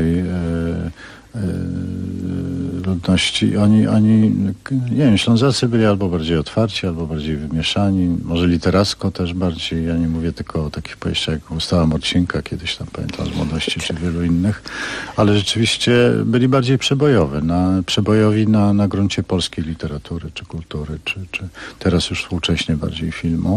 ludności. Oni, nie wiem, Ślązacy byli albo bardziej otwarci, albo bardziej wymieszani. Może literacko też bardziej. Ja nie mówię tylko o takich pojęciach jak Gustawa Morcinka, kiedyś tam pamiętam z młodości, czy wielu innych. Ale rzeczywiście byli bardziej przebojowi na gruncie polskiej literatury, czy kultury, czy teraz już współcześnie bardziej filmu.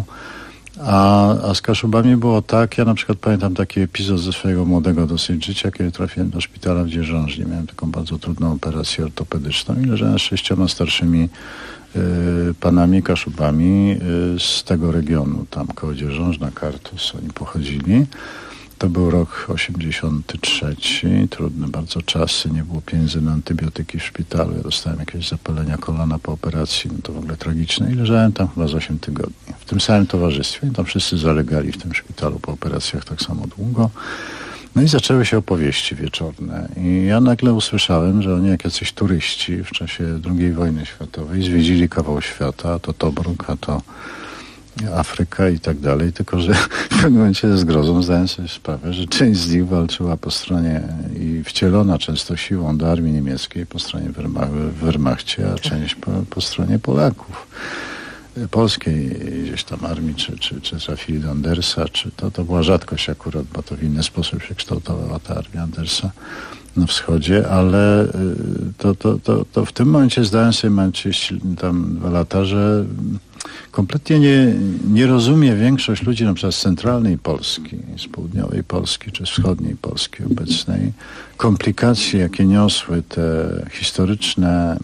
A z Kaszubami było tak, ja na przykład pamiętam taki epizod ze swojego młodego dosyć życia, kiedy trafiłem do szpitala w Dzierżążnie. Miałem taką bardzo trudną operację ortopedyczną i leżałem z 6 starszymi panami Kaszubami z tego regionu, tam koło Dzierżążna, Kartus, oni pochodzili. To był rok 83, trudne bardzo czasy, nie było pieniędzy na antybiotyki w szpitalu, ja dostałem jakieś zapalenia kolana po operacji, to w ogóle tragiczne i leżałem tam chyba z 8 tygodni. W tym samym towarzystwie, tam wszyscy zalegali w tym szpitalu po operacjach tak samo długo. No i zaczęły się opowieści wieczorne i ja nagle usłyszałem, że oni jak jacyś turyści w czasie II wojny światowej zwiedzili kawał świata, a to Tobruk, a to Afryka i tak dalej, tylko że w pewnym momencie ze zgrozą zdałem sobie sprawę, że część z nich walczyła po stronie i wcielona często siłą do armii niemieckiej po stronie w Wehrmachcie, a część po stronie Polaków. Polskiej gdzieś tam armii, czy trafili do Andersa, czy to była rzadkość akurat, bo to w inny sposób się kształtowała ta armia Andersa na wschodzie, ale to w tym momencie zdałem sobie, mam 32 lata, że kompletnie nie rozumie większość ludzi na przykład z centralnej Polski, z południowej Polski, czy z wschodniej Polski obecnej, komplikacji, jakie niosły te historyczne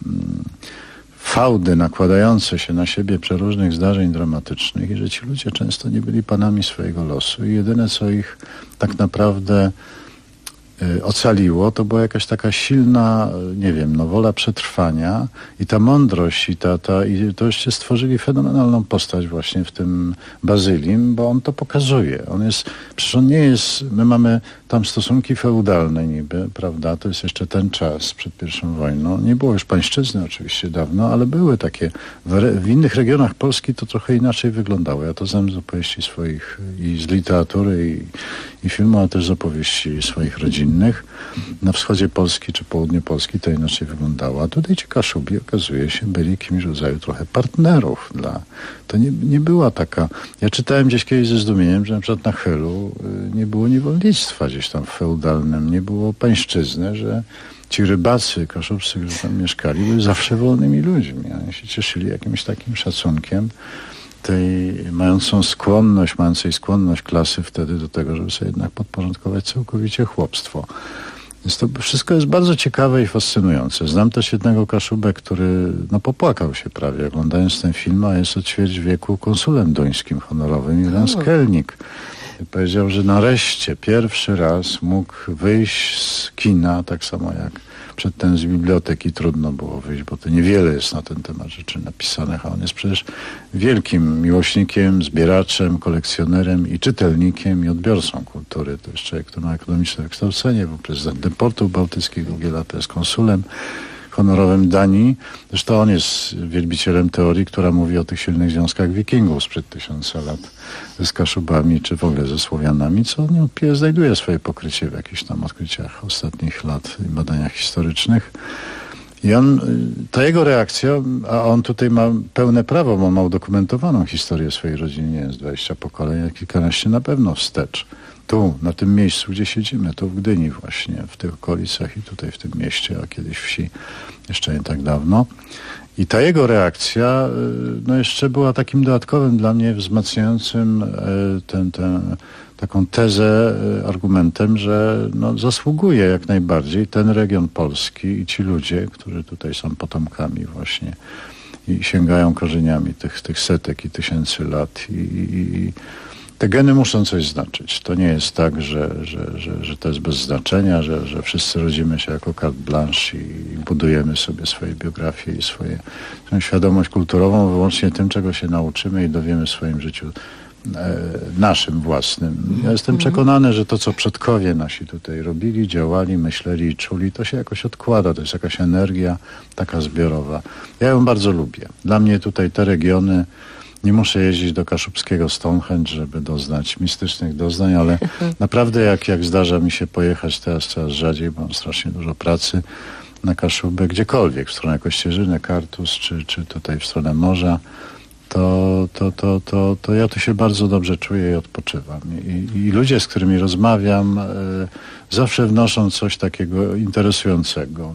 fałdy nakładające się na siebie przeróżnych zdarzeń dramatycznych i że ci ludzie często nie byli panami swojego losu i jedyne, co ich tak naprawdę ocaliło, to była jakaś taka silna, nie wiem, wola przetrwania i ta mądrość i to jeszcze stworzyli fenomenalną postać właśnie w tym Bazylim, bo on to pokazuje. Przecież on nie jest, my mamy tam stosunki feudalne niby, prawda, to jest jeszcze ten czas przed I wojną. Nie było już pańszczyzny oczywiście dawno, ale były takie, w innych regionach Polski to trochę inaczej wyglądało. Ja to znam z opowieści swoich i z literatury i filmu, ale też z opowieści swoich rodzinnych. Na wschodzie Polski czy południe Polski to inaczej wyglądało. A tutaj ci Kaszubi, okazuje się, byli kimś rodzaju trochę partnerów. To nie była taka... Ja czytałem gdzieś kiedyś ze zdumieniem, że na przykład na Helu nie było niewolnictwa gdzieś tam feudalnym, nie było pańszczyzny, że ci rybacy kaszubscy, którzy tam mieszkali, byli zawsze wolnymi ludźmi. Oni się cieszyli jakimś takim szacunkiem tej mającej skłonność klasy wtedy do tego, żeby sobie jednak podporządkować całkowicie chłopstwo. Więc to wszystko jest bardzo ciekawe i fascynujące. Znam też jednego Kaszubę, który popłakał się prawie oglądając ten film, a jest od ćwierć wieku konsulem duńskim honorowym, Jan Skelnik. Powiedział, że nareszcie pierwszy raz mógł wyjść z kina, tak samo jak przedtem z biblioteki trudno było wyjść, bo to niewiele jest na ten temat rzeczy napisanych, a on jest przecież wielkim miłośnikiem, zbieraczem, kolekcjonerem i czytelnikiem i odbiorcą kultury. To jest człowiek, który ma ekonomiczne wykształcenie, był prezydentem Portu Bałtyckiego, długie lata jest konsulem honorowym Danii. Zresztą on jest wielbicielem teorii, która mówi o tych silnych związkach wikingów sprzed 1000 lat z Kaszubami, czy w ogóle ze Słowianami, co niewątpliwie znajduje swoje pokrycie w jakichś tam odkryciach ostatnich lat i badaniach historycznych. I ta jego reakcja, a on tutaj ma pełne prawo, bo ma udokumentowaną historię swojej rodziny, nie wiem, z 20 pokoleń, a kilkanaście na pewno wstecz. Tu, na tym miejscu, gdzie siedzimy, tu w Gdyni właśnie, w tych okolicach i tutaj w tym mieście, a kiedyś wsi, jeszcze nie tak dawno. I ta jego reakcja, no jeszcze była takim dodatkowym dla mnie wzmacniającym taką tezę, argumentem, że no, zasługuje jak najbardziej ten region Polski i ci ludzie, którzy tutaj są potomkami właśnie i sięgają korzeniami tych setek i tysięcy lat i te geny muszą coś znaczyć. To nie jest tak, że to jest bez znaczenia, że wszyscy rodzimy się jako carte blanche i budujemy sobie swoje biografie i swoją świadomość kulturową wyłącznie tym, czego się nauczymy i dowiemy w swoim życiu naszym własnym. Ja jestem przekonany, że to, co przodkowie nasi tutaj robili, działali, myśleli i czuli, to się jakoś odkłada. To jest jakaś energia taka zbiorowa. Ja ją bardzo lubię. Dla mnie tutaj te regiony, nie muszę jeździć do kaszubskiego Stonehenge, żeby doznać mistycznych doznań, ale naprawdę jak zdarza mi się pojechać teraz coraz rzadziej, bo mam strasznie dużo pracy na Kaszubę, gdziekolwiek, w stronę Kościerzyny, Kartus, czy tutaj w stronę morza, to ja tu się bardzo dobrze czuję i odpoczywam. I ludzie, z którymi rozmawiam, zawsze wnoszą coś takiego interesującego.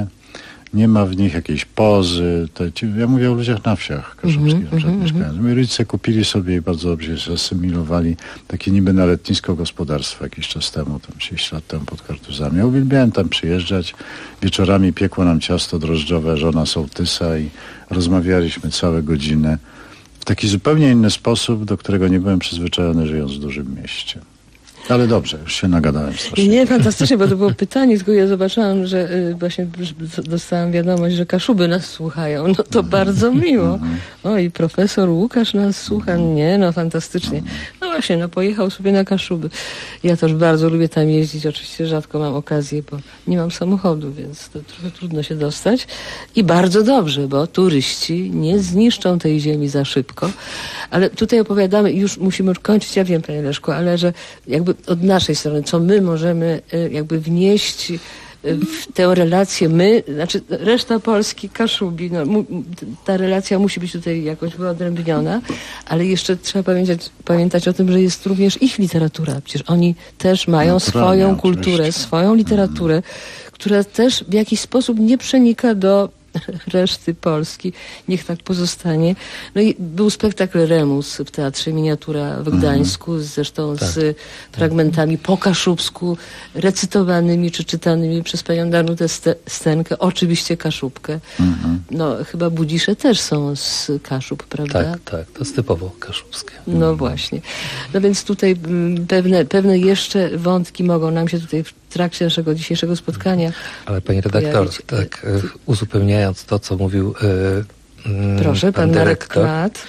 Nie ma w nich jakiejś pozy. Ja mówię o ludziach na wsiach kaszubskich, mieszkających. Moi rodzice kupili sobie i bardzo dobrze się zasymilowali takie niby na letnisko gospodarstwo jakiś czas temu, tam 30 lat temu pod Kartuzami. Ja uwielbiałem tam przyjeżdżać. Wieczorami piekło nam ciasto drożdżowe, żona sołtysa i rozmawialiśmy całe godziny w taki zupełnie inny sposób, do którego nie byłem przyzwyczajony, żyjąc w dużym mieście. Ale dobrze, już się nagadałem strasznie. Nie, fantastycznie, bo to było pytanie, tylko ja zobaczyłam, że właśnie dostałam wiadomość, że Kaszuby nas słuchają. No to bardzo miło. O, i profesor Łukasz nas słucha. Nie, no fantastycznie. No właśnie, no pojechał sobie na Kaszuby. Ja też bardzo lubię tam jeździć. Oczywiście rzadko mam okazję, bo nie mam samochodu, więc to trochę trudno się dostać. I bardzo dobrze, bo turyści nie zniszczą tej ziemi za szybko. Ale tutaj opowiadamy, już musimy kończyć, ja wiem, panie Leszku, ale że jakby od naszej strony, co my możemy jakby wnieść w tę relację, znaczy reszta Polski, Kaszubi, no, ta relacja musi być tutaj jakoś wyodrębniona, ale jeszcze trzeba pamiętać o tym, że jest również ich literatura. Przecież oni też mają swoją kulturę, swoją literaturę, która też w jakiś sposób nie przenika do reszty Polski. Niech tak pozostanie. No i był spektakl Remus w Teatrze Miniatura w Gdańsku, zresztą z fragmentami po kaszubsku, recytowanymi czy czytanymi przez panią Danutę Stenkę. Oczywiście Kaszubkę. No chyba Budzisze też są z Kaszub, prawda? Tak, to jest typowo kaszubskie. No właśnie. No więc tutaj pewne jeszcze wątki mogą nam się tutaj w trakcie naszego dzisiejszego spotkania. Ale pani redaktor, tak uzupełniając to, co mówił proszę, pan dyrektor, Krat.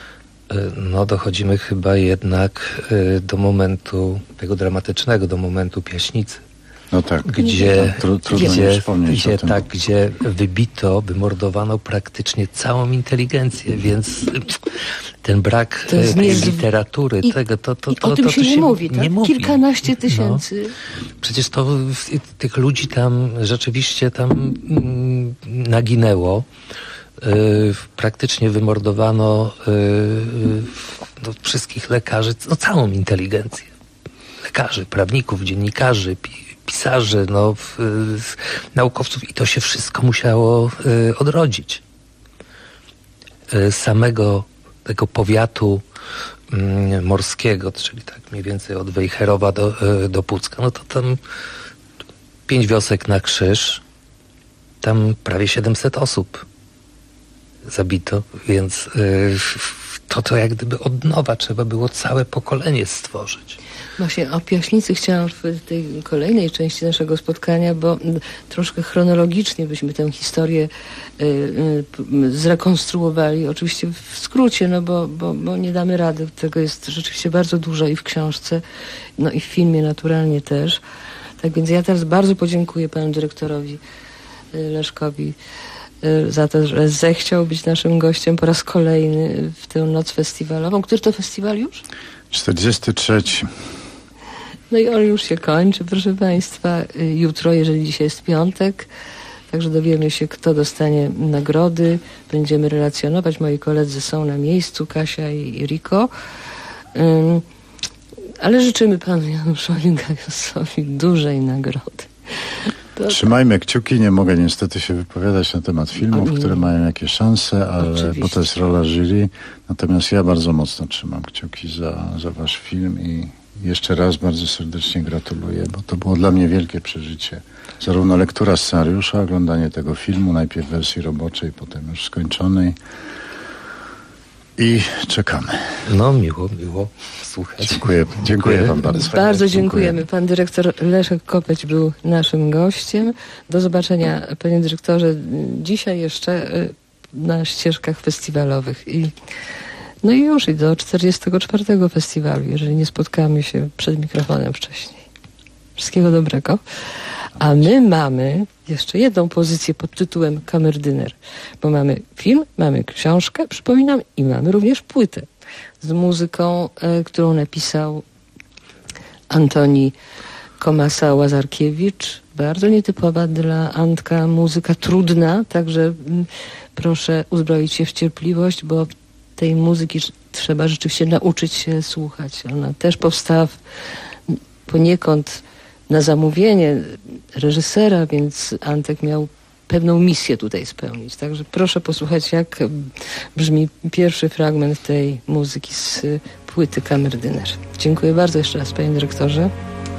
No dochodzimy chyba jednak do momentu tego dramatycznego, do momentu Piaśnicy. No tak. Gdzie gdzie wybito, wymordowano praktycznie całą inteligencję, więc ten brak tej literatury, o tym się nie mówi, tak? Nie mówi. Kilkanaście tysięcy. No, przecież to tych ludzi tam rzeczywiście naginęło. Praktycznie wymordowano wszystkich lekarzy, całą inteligencję. Lekarzy, prawników, dziennikarzy, pisarzy, naukowców i to się wszystko musiało odrodzić. Samego tego powiatu morskiego, czyli tak mniej więcej od Wejherowa do Pucka, no to tam 5 wiosek na krzyż, tam prawie 700 osób zabito, więc to jak gdyby od nowa trzeba było całe pokolenie stworzyć. Właśnie o Piaśnicy chciałam w tej kolejnej części naszego spotkania, bo troszkę chronologicznie byśmy tę historię zrekonstruowali. Oczywiście w skrócie, no bo nie damy rady. Tego jest rzeczywiście bardzo dużo i w książce, no i w filmie naturalnie też. Tak więc ja teraz bardzo podziękuję panu dyrektorowi Leszkowi za to, że zechciał być naszym gościem po raz kolejny w tę noc festiwalową. Który to festiwal już? 43. No i on już się kończy, proszę Państwa. Jutro, jeżeli dzisiaj jest piątek, także dowiemy się, kto dostanie nagrody. Będziemy relacjonować. Moi koledzy są na miejscu, Kasia i Riko. Ale życzymy panu Januszowi Gajosowi dużej nagrody. Trzymajmy kciuki, nie mogę niestety się wypowiadać na temat filmów, które mają jakieś szanse, bo to jest rola jury. Natomiast ja bardzo mocno trzymam kciuki za wasz film i jeszcze raz bardzo serdecznie gratuluję, bo to było dla mnie wielkie przeżycie. Zarówno lektura scenariusza, oglądanie tego filmu, najpierw w wersji roboczej, potem już skończonej. I czekamy. No miło słuchać. Dziękuję wam bardzo. Bardzo dziękujemy. Pan dyrektor Leszek Kopeć był naszym gościem. Do zobaczenia, panie dyrektorze, dzisiaj jeszcze na ścieżkach festiwalowych. No i już i do 44. festiwalu, jeżeli nie spotkamy się przed mikrofonem wcześniej. Wszystkiego dobrego. A my mamy jeszcze jedną pozycję pod tytułem Kamerdyner, bo mamy film, mamy książkę, przypominam, i mamy również płytę z muzyką, którą napisał Antoni Komasa-Łazarkiewicz. Bardzo nietypowa dla Antka muzyka, trudna, także proszę uzbroić się w cierpliwość, bo tej muzyki trzeba rzeczywiście nauczyć się słuchać. Ona też powstała poniekąd na zamówienie reżysera, więc Antek miał pewną misję tutaj spełnić. Także proszę posłuchać, jak brzmi pierwszy fragment tej muzyki z płyty Kamerdyner. Dziękuję bardzo jeszcze raz, panie dyrektorze.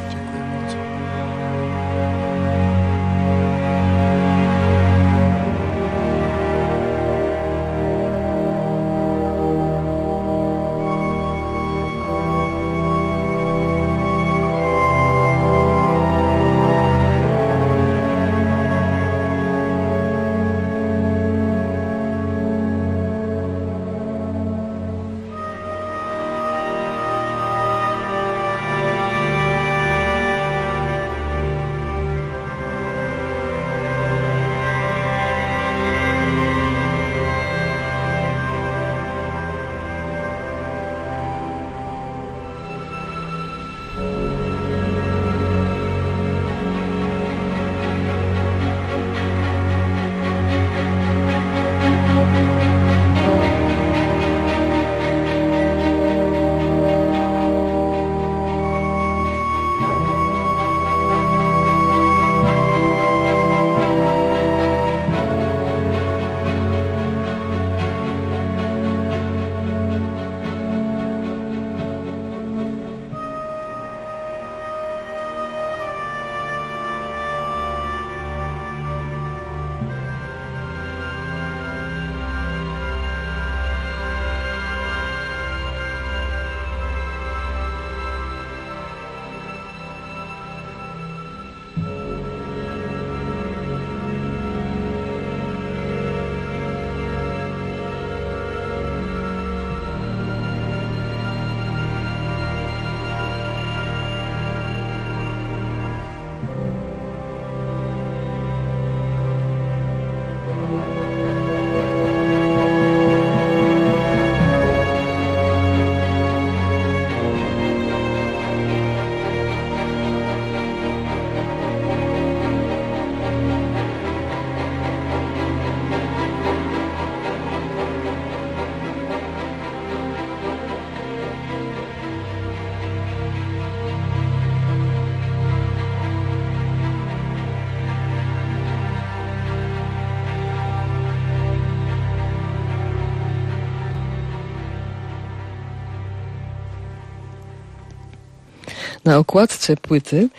Na okładce płyty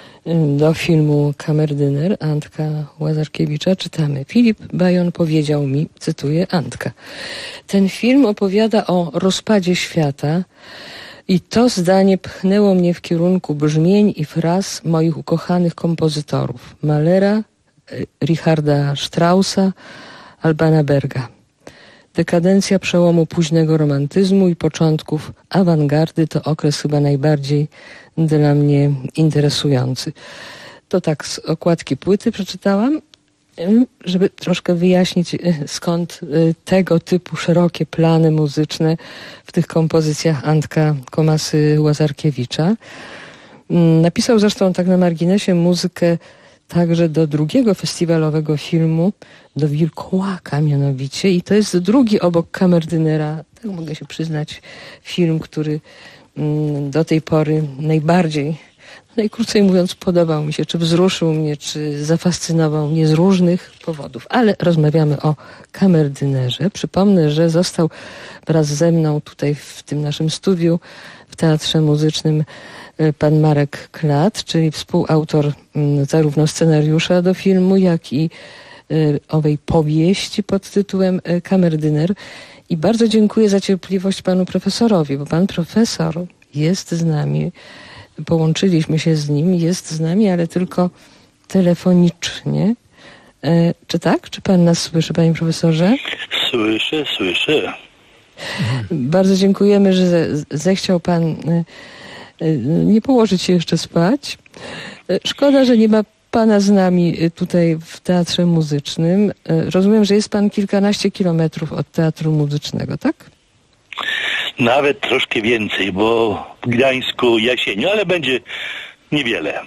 do filmu Kamerdyner Antka Łazarkiewicza czytamy: Filip Bajon powiedział mi, cytuję Antka, ten film opowiada o rozpadzie świata i to zdanie pchnęło mnie w kierunku brzmień i fraz moich ukochanych kompozytorów Mahlera, Richarda Straussa, Albana Berga. Dekadencja przełomu późnego romantyzmu i początków awangardy to okres chyba najbardziej dla mnie interesujący. To tak z okładki płyty przeczytałam, Żeby troszkę wyjaśnić, skąd tego typu szerokie plany muzyczne w tych kompozycjach Antka Komasy-Łazarkiewicza. Napisał zresztą tak na marginesie muzykę także do drugiego festiwalowego filmu, do Wilkołaka mianowicie, i to jest drugi obok Kamerdynera, tak mogę się przyznać, film, który do tej pory najkrócej mówiąc, podobał mi się, czy wzruszył mnie, czy zafascynował mnie z różnych powodów. Ale rozmawiamy o Kamerdynerze. Przypomnę, że został wraz ze mną tutaj w tym naszym studiu w Teatrze Muzycznym pan Marek Klat, czyli współautor zarówno scenariusza do filmu, jak i owej powieści pod tytułem Kamerdyner. I bardzo dziękuję za cierpliwość panu profesorowi, bo pan profesor jest z nami. Połączyliśmy się z nim, jest z nami, ale tylko telefonicznie. Czy tak? Czy pan nas słyszy, panie profesorze? Słyszę. Bardzo dziękujemy, że zechciał pan nie położyć się jeszcze spać. Szkoda, że nie ma pana z nami tutaj w Teatrze Muzycznym. Rozumiem, że jest pan kilkanaście kilometrów od Teatru Muzycznego, tak? Nawet troszkę więcej, bo w Gdańsku jesienią, ale będzie niewiele.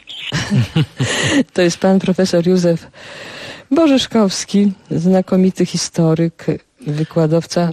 To jest pan profesor Józef Borzyszkowski, znakomity historyk, wykładowca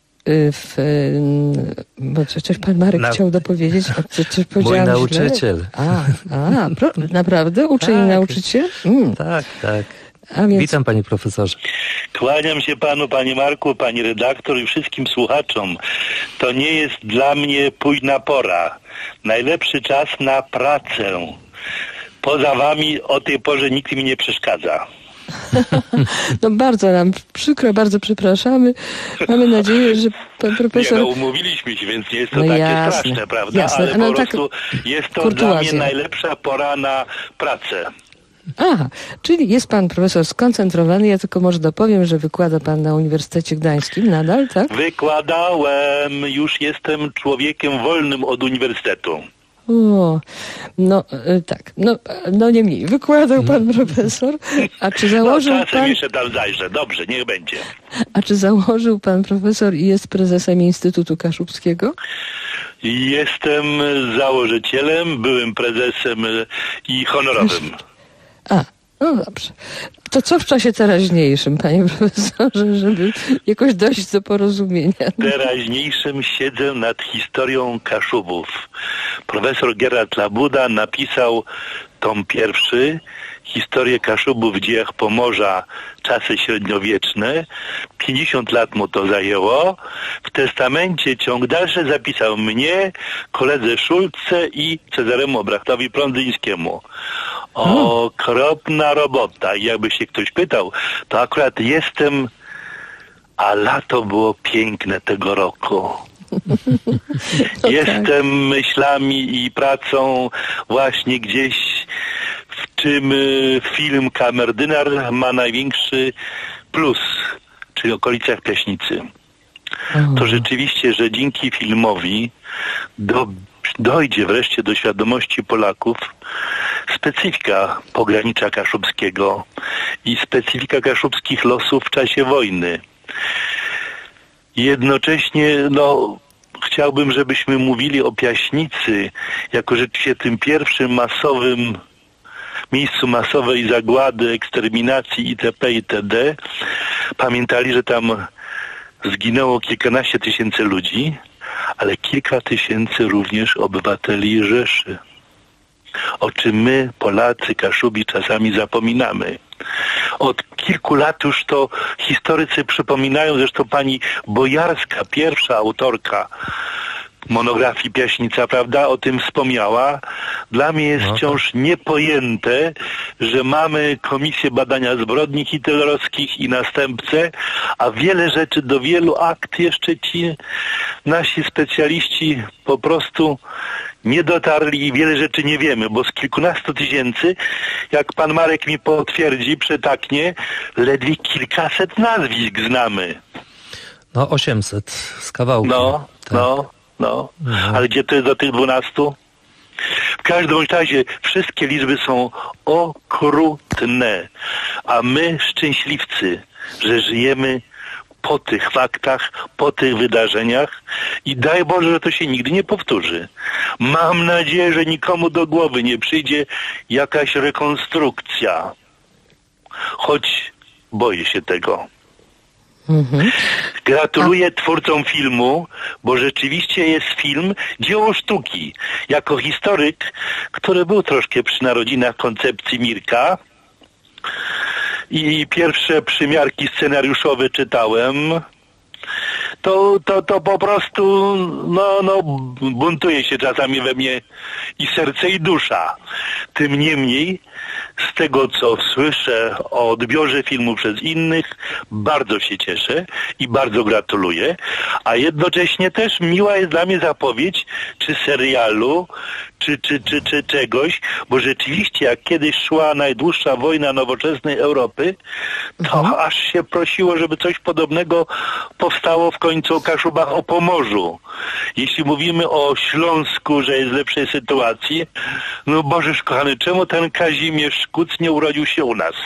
bo coś pan Marek chciał dopowiedzieć, a przecież powiedziałam mój nauczyciel. Naprawdę? Uczy i nauczyciel? Tak. A więc... Witam, panie profesorze. Kłaniam się panu, panie Marku, pani redaktor i wszystkim słuchaczom. To nie jest dla mnie późna pora. Najlepszy czas na pracę. Poza wami o tej porze nikt mi nie przeszkadza. No bardzo nam przykro, bardzo przepraszamy. Mamy nadzieję, że pan profesor... Nie, umówiliśmy się, więc nie jest to takie straszne, prawda? Jasne. Ale po prostu jest to dla mnie najlepsza pora na pracę. Aha, czyli jest pan profesor skoncentrowany. Ja tylko może dopowiem, że wykłada pan na Uniwersytecie Gdańskim nadal, tak? Wykładałem, już jestem człowiekiem wolnym od uniwersytetu. Tak. No niemniej, wykładał pan profesor, a czy założył czasem jeszcze tam zajrzę, dobrze, niech będzie. A czy założył pan profesor i jest prezesem Instytutu Kaszubskiego? Jestem założycielem, byłem prezesem i honorowym. No dobrze. To co w czasie teraźniejszym, panie profesorze, żeby jakoś dojść do porozumienia? Teraźniejszym siedzę nad historią Kaszubów. Profesor Gerard Labuda napisał tom pierwszy, Historię Kaszubów w dziejach Pomorza, czasy średniowieczne. 50 lat mu to zajęło. W testamencie ciąg dalszy zapisał mnie, koledze Szulce i Cezaremu Obrachtowi Prądzyńskiemu. Okropna robota. I jakby się ktoś pytał, to akurat jestem, a lato było piękne tego roku. Jestem myślami i pracą właśnie gdzieś, w czym film Kamerdyner ma największy plus, czyli okolicach Piaśnicy. To rzeczywiście, że dzięki filmowi dojdzie wreszcie do świadomości Polaków specyfika pogranicza kaszubskiego i specyfika kaszubskich losów w czasie wojny. Jednocześnie, chciałbym, żebyśmy mówili o Piaśnicy jako rzeczywiście tym pierwszym masowym miejscu masowej zagłady, eksterminacji itp. itd. Pamiętali, że tam zginęło kilkanaście tysięcy ludzi, ale kilka tysięcy również obywateli Rzeszy. O czym my, Polacy, Kaszubi, czasami zapominamy. Od kilku lat już to historycy przypominają, zresztą pani Bojarska, pierwsza autorka monografii Piaśnica, prawda, o tym wspomniała. Dla mnie jest wciąż niepojęte, że mamy Komisję Badania Zbrodni hitlerowskich i następcę, a wiele rzeczy, do wielu akt jeszcze ci nasi specjaliści po prostu nie dotarli i wiele rzeczy nie wiemy, bo z kilkunastu tysięcy, jak pan Marek mi potwierdzi, przytaknie, ledwie kilkaset nazwisk znamy. 800 z kawałkiem. Ale gdzie to jest do tych 12? W każdym razie wszystkie liczby są okrutne, a my szczęśliwcy, że żyjemy po tych faktach, po tych wydarzeniach i daj Boże, że to się nigdy nie powtórzy. Mam nadzieję, że nikomu do głowy nie przyjdzie jakaś rekonstrukcja, choć boję się tego. Gratuluję twórcom filmu, bo rzeczywiście jest film dzieło sztuki. Jako historyk, który był troszkę przy narodzinach koncepcji Mirka i pierwsze przymiarki scenariuszowe czytałem, to po prostu buntuje się czasami we mnie i serce, i dusza. Tym niemniej, z tego co słyszę o odbiorze filmu przez innych, bardzo się cieszę i bardzo gratuluję, a jednocześnie też miła jest dla mnie zapowiedź czy serialu, czy czegoś, bo rzeczywiście jak kiedyś szła najdłuższa wojna nowoczesnej Europy, to aż się prosiło, żeby coś podobnego powstało w końcu o Kaszubach, o Pomorzu. Jeśli mówimy o Śląsku, że jest w lepszej sytuacji, no Bożeż kochany, czemu ten Kazimierz Kuc nie urodził się u nas?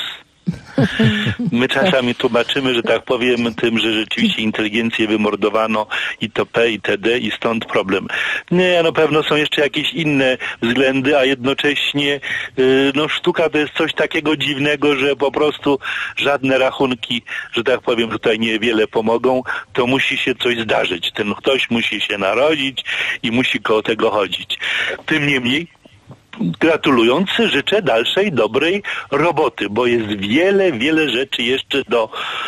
My czasami tłumaczymy, że tak powiem, tym, że rzeczywiście inteligencję wymordowano itp. itd. i stąd problem. Nie, no pewno są jeszcze jakieś inne względy, a jednocześnie sztuka to jest coś takiego dziwnego, że po prostu żadne rachunki, że tak powiem, tutaj niewiele pomogą, to musi się coś zdarzyć. Ten ktoś musi się narodzić i musi koło tego chodzić. Tym niemniej gratulując, życzę dalszej, dobrej roboty, bo jest wiele rzeczy jeszcze do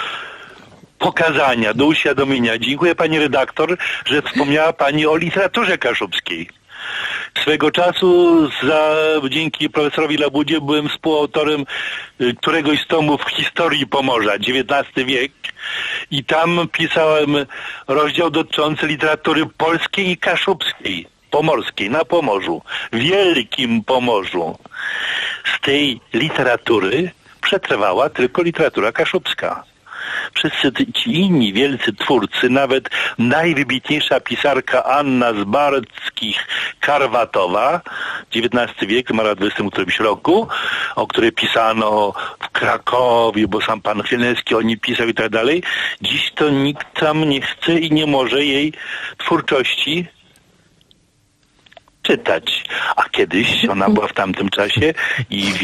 pokazania, do uświadomienia. Dziękuję pani redaktor, że wspomniała pani o literaturze kaszubskiej. Swego czasu dzięki profesorowi Labudzie byłem współautorem któregoś z tomów historii Pomorza, XIX wiek, i tam pisałem rozdział dotyczący literatury polskiej i kaszubskiej. Pomorskiej, na Pomorzu, Wielkim Pomorzu. Z tej literatury przetrwała tylko literatura kaszubska. Wszyscy ci inni wielcy twórcy, nawet najwybitniejsza pisarka Anna z Barckich Karwatowa, XIX wiek, zmarła w 20 którymś roku, o której pisano w Krakowie, bo sam pan Chmielewski o niej pisał i tak dalej. Dziś to nikt tam nie chce i nie może jej twórczości czytać. A kiedyś ona była w tamtym czasie i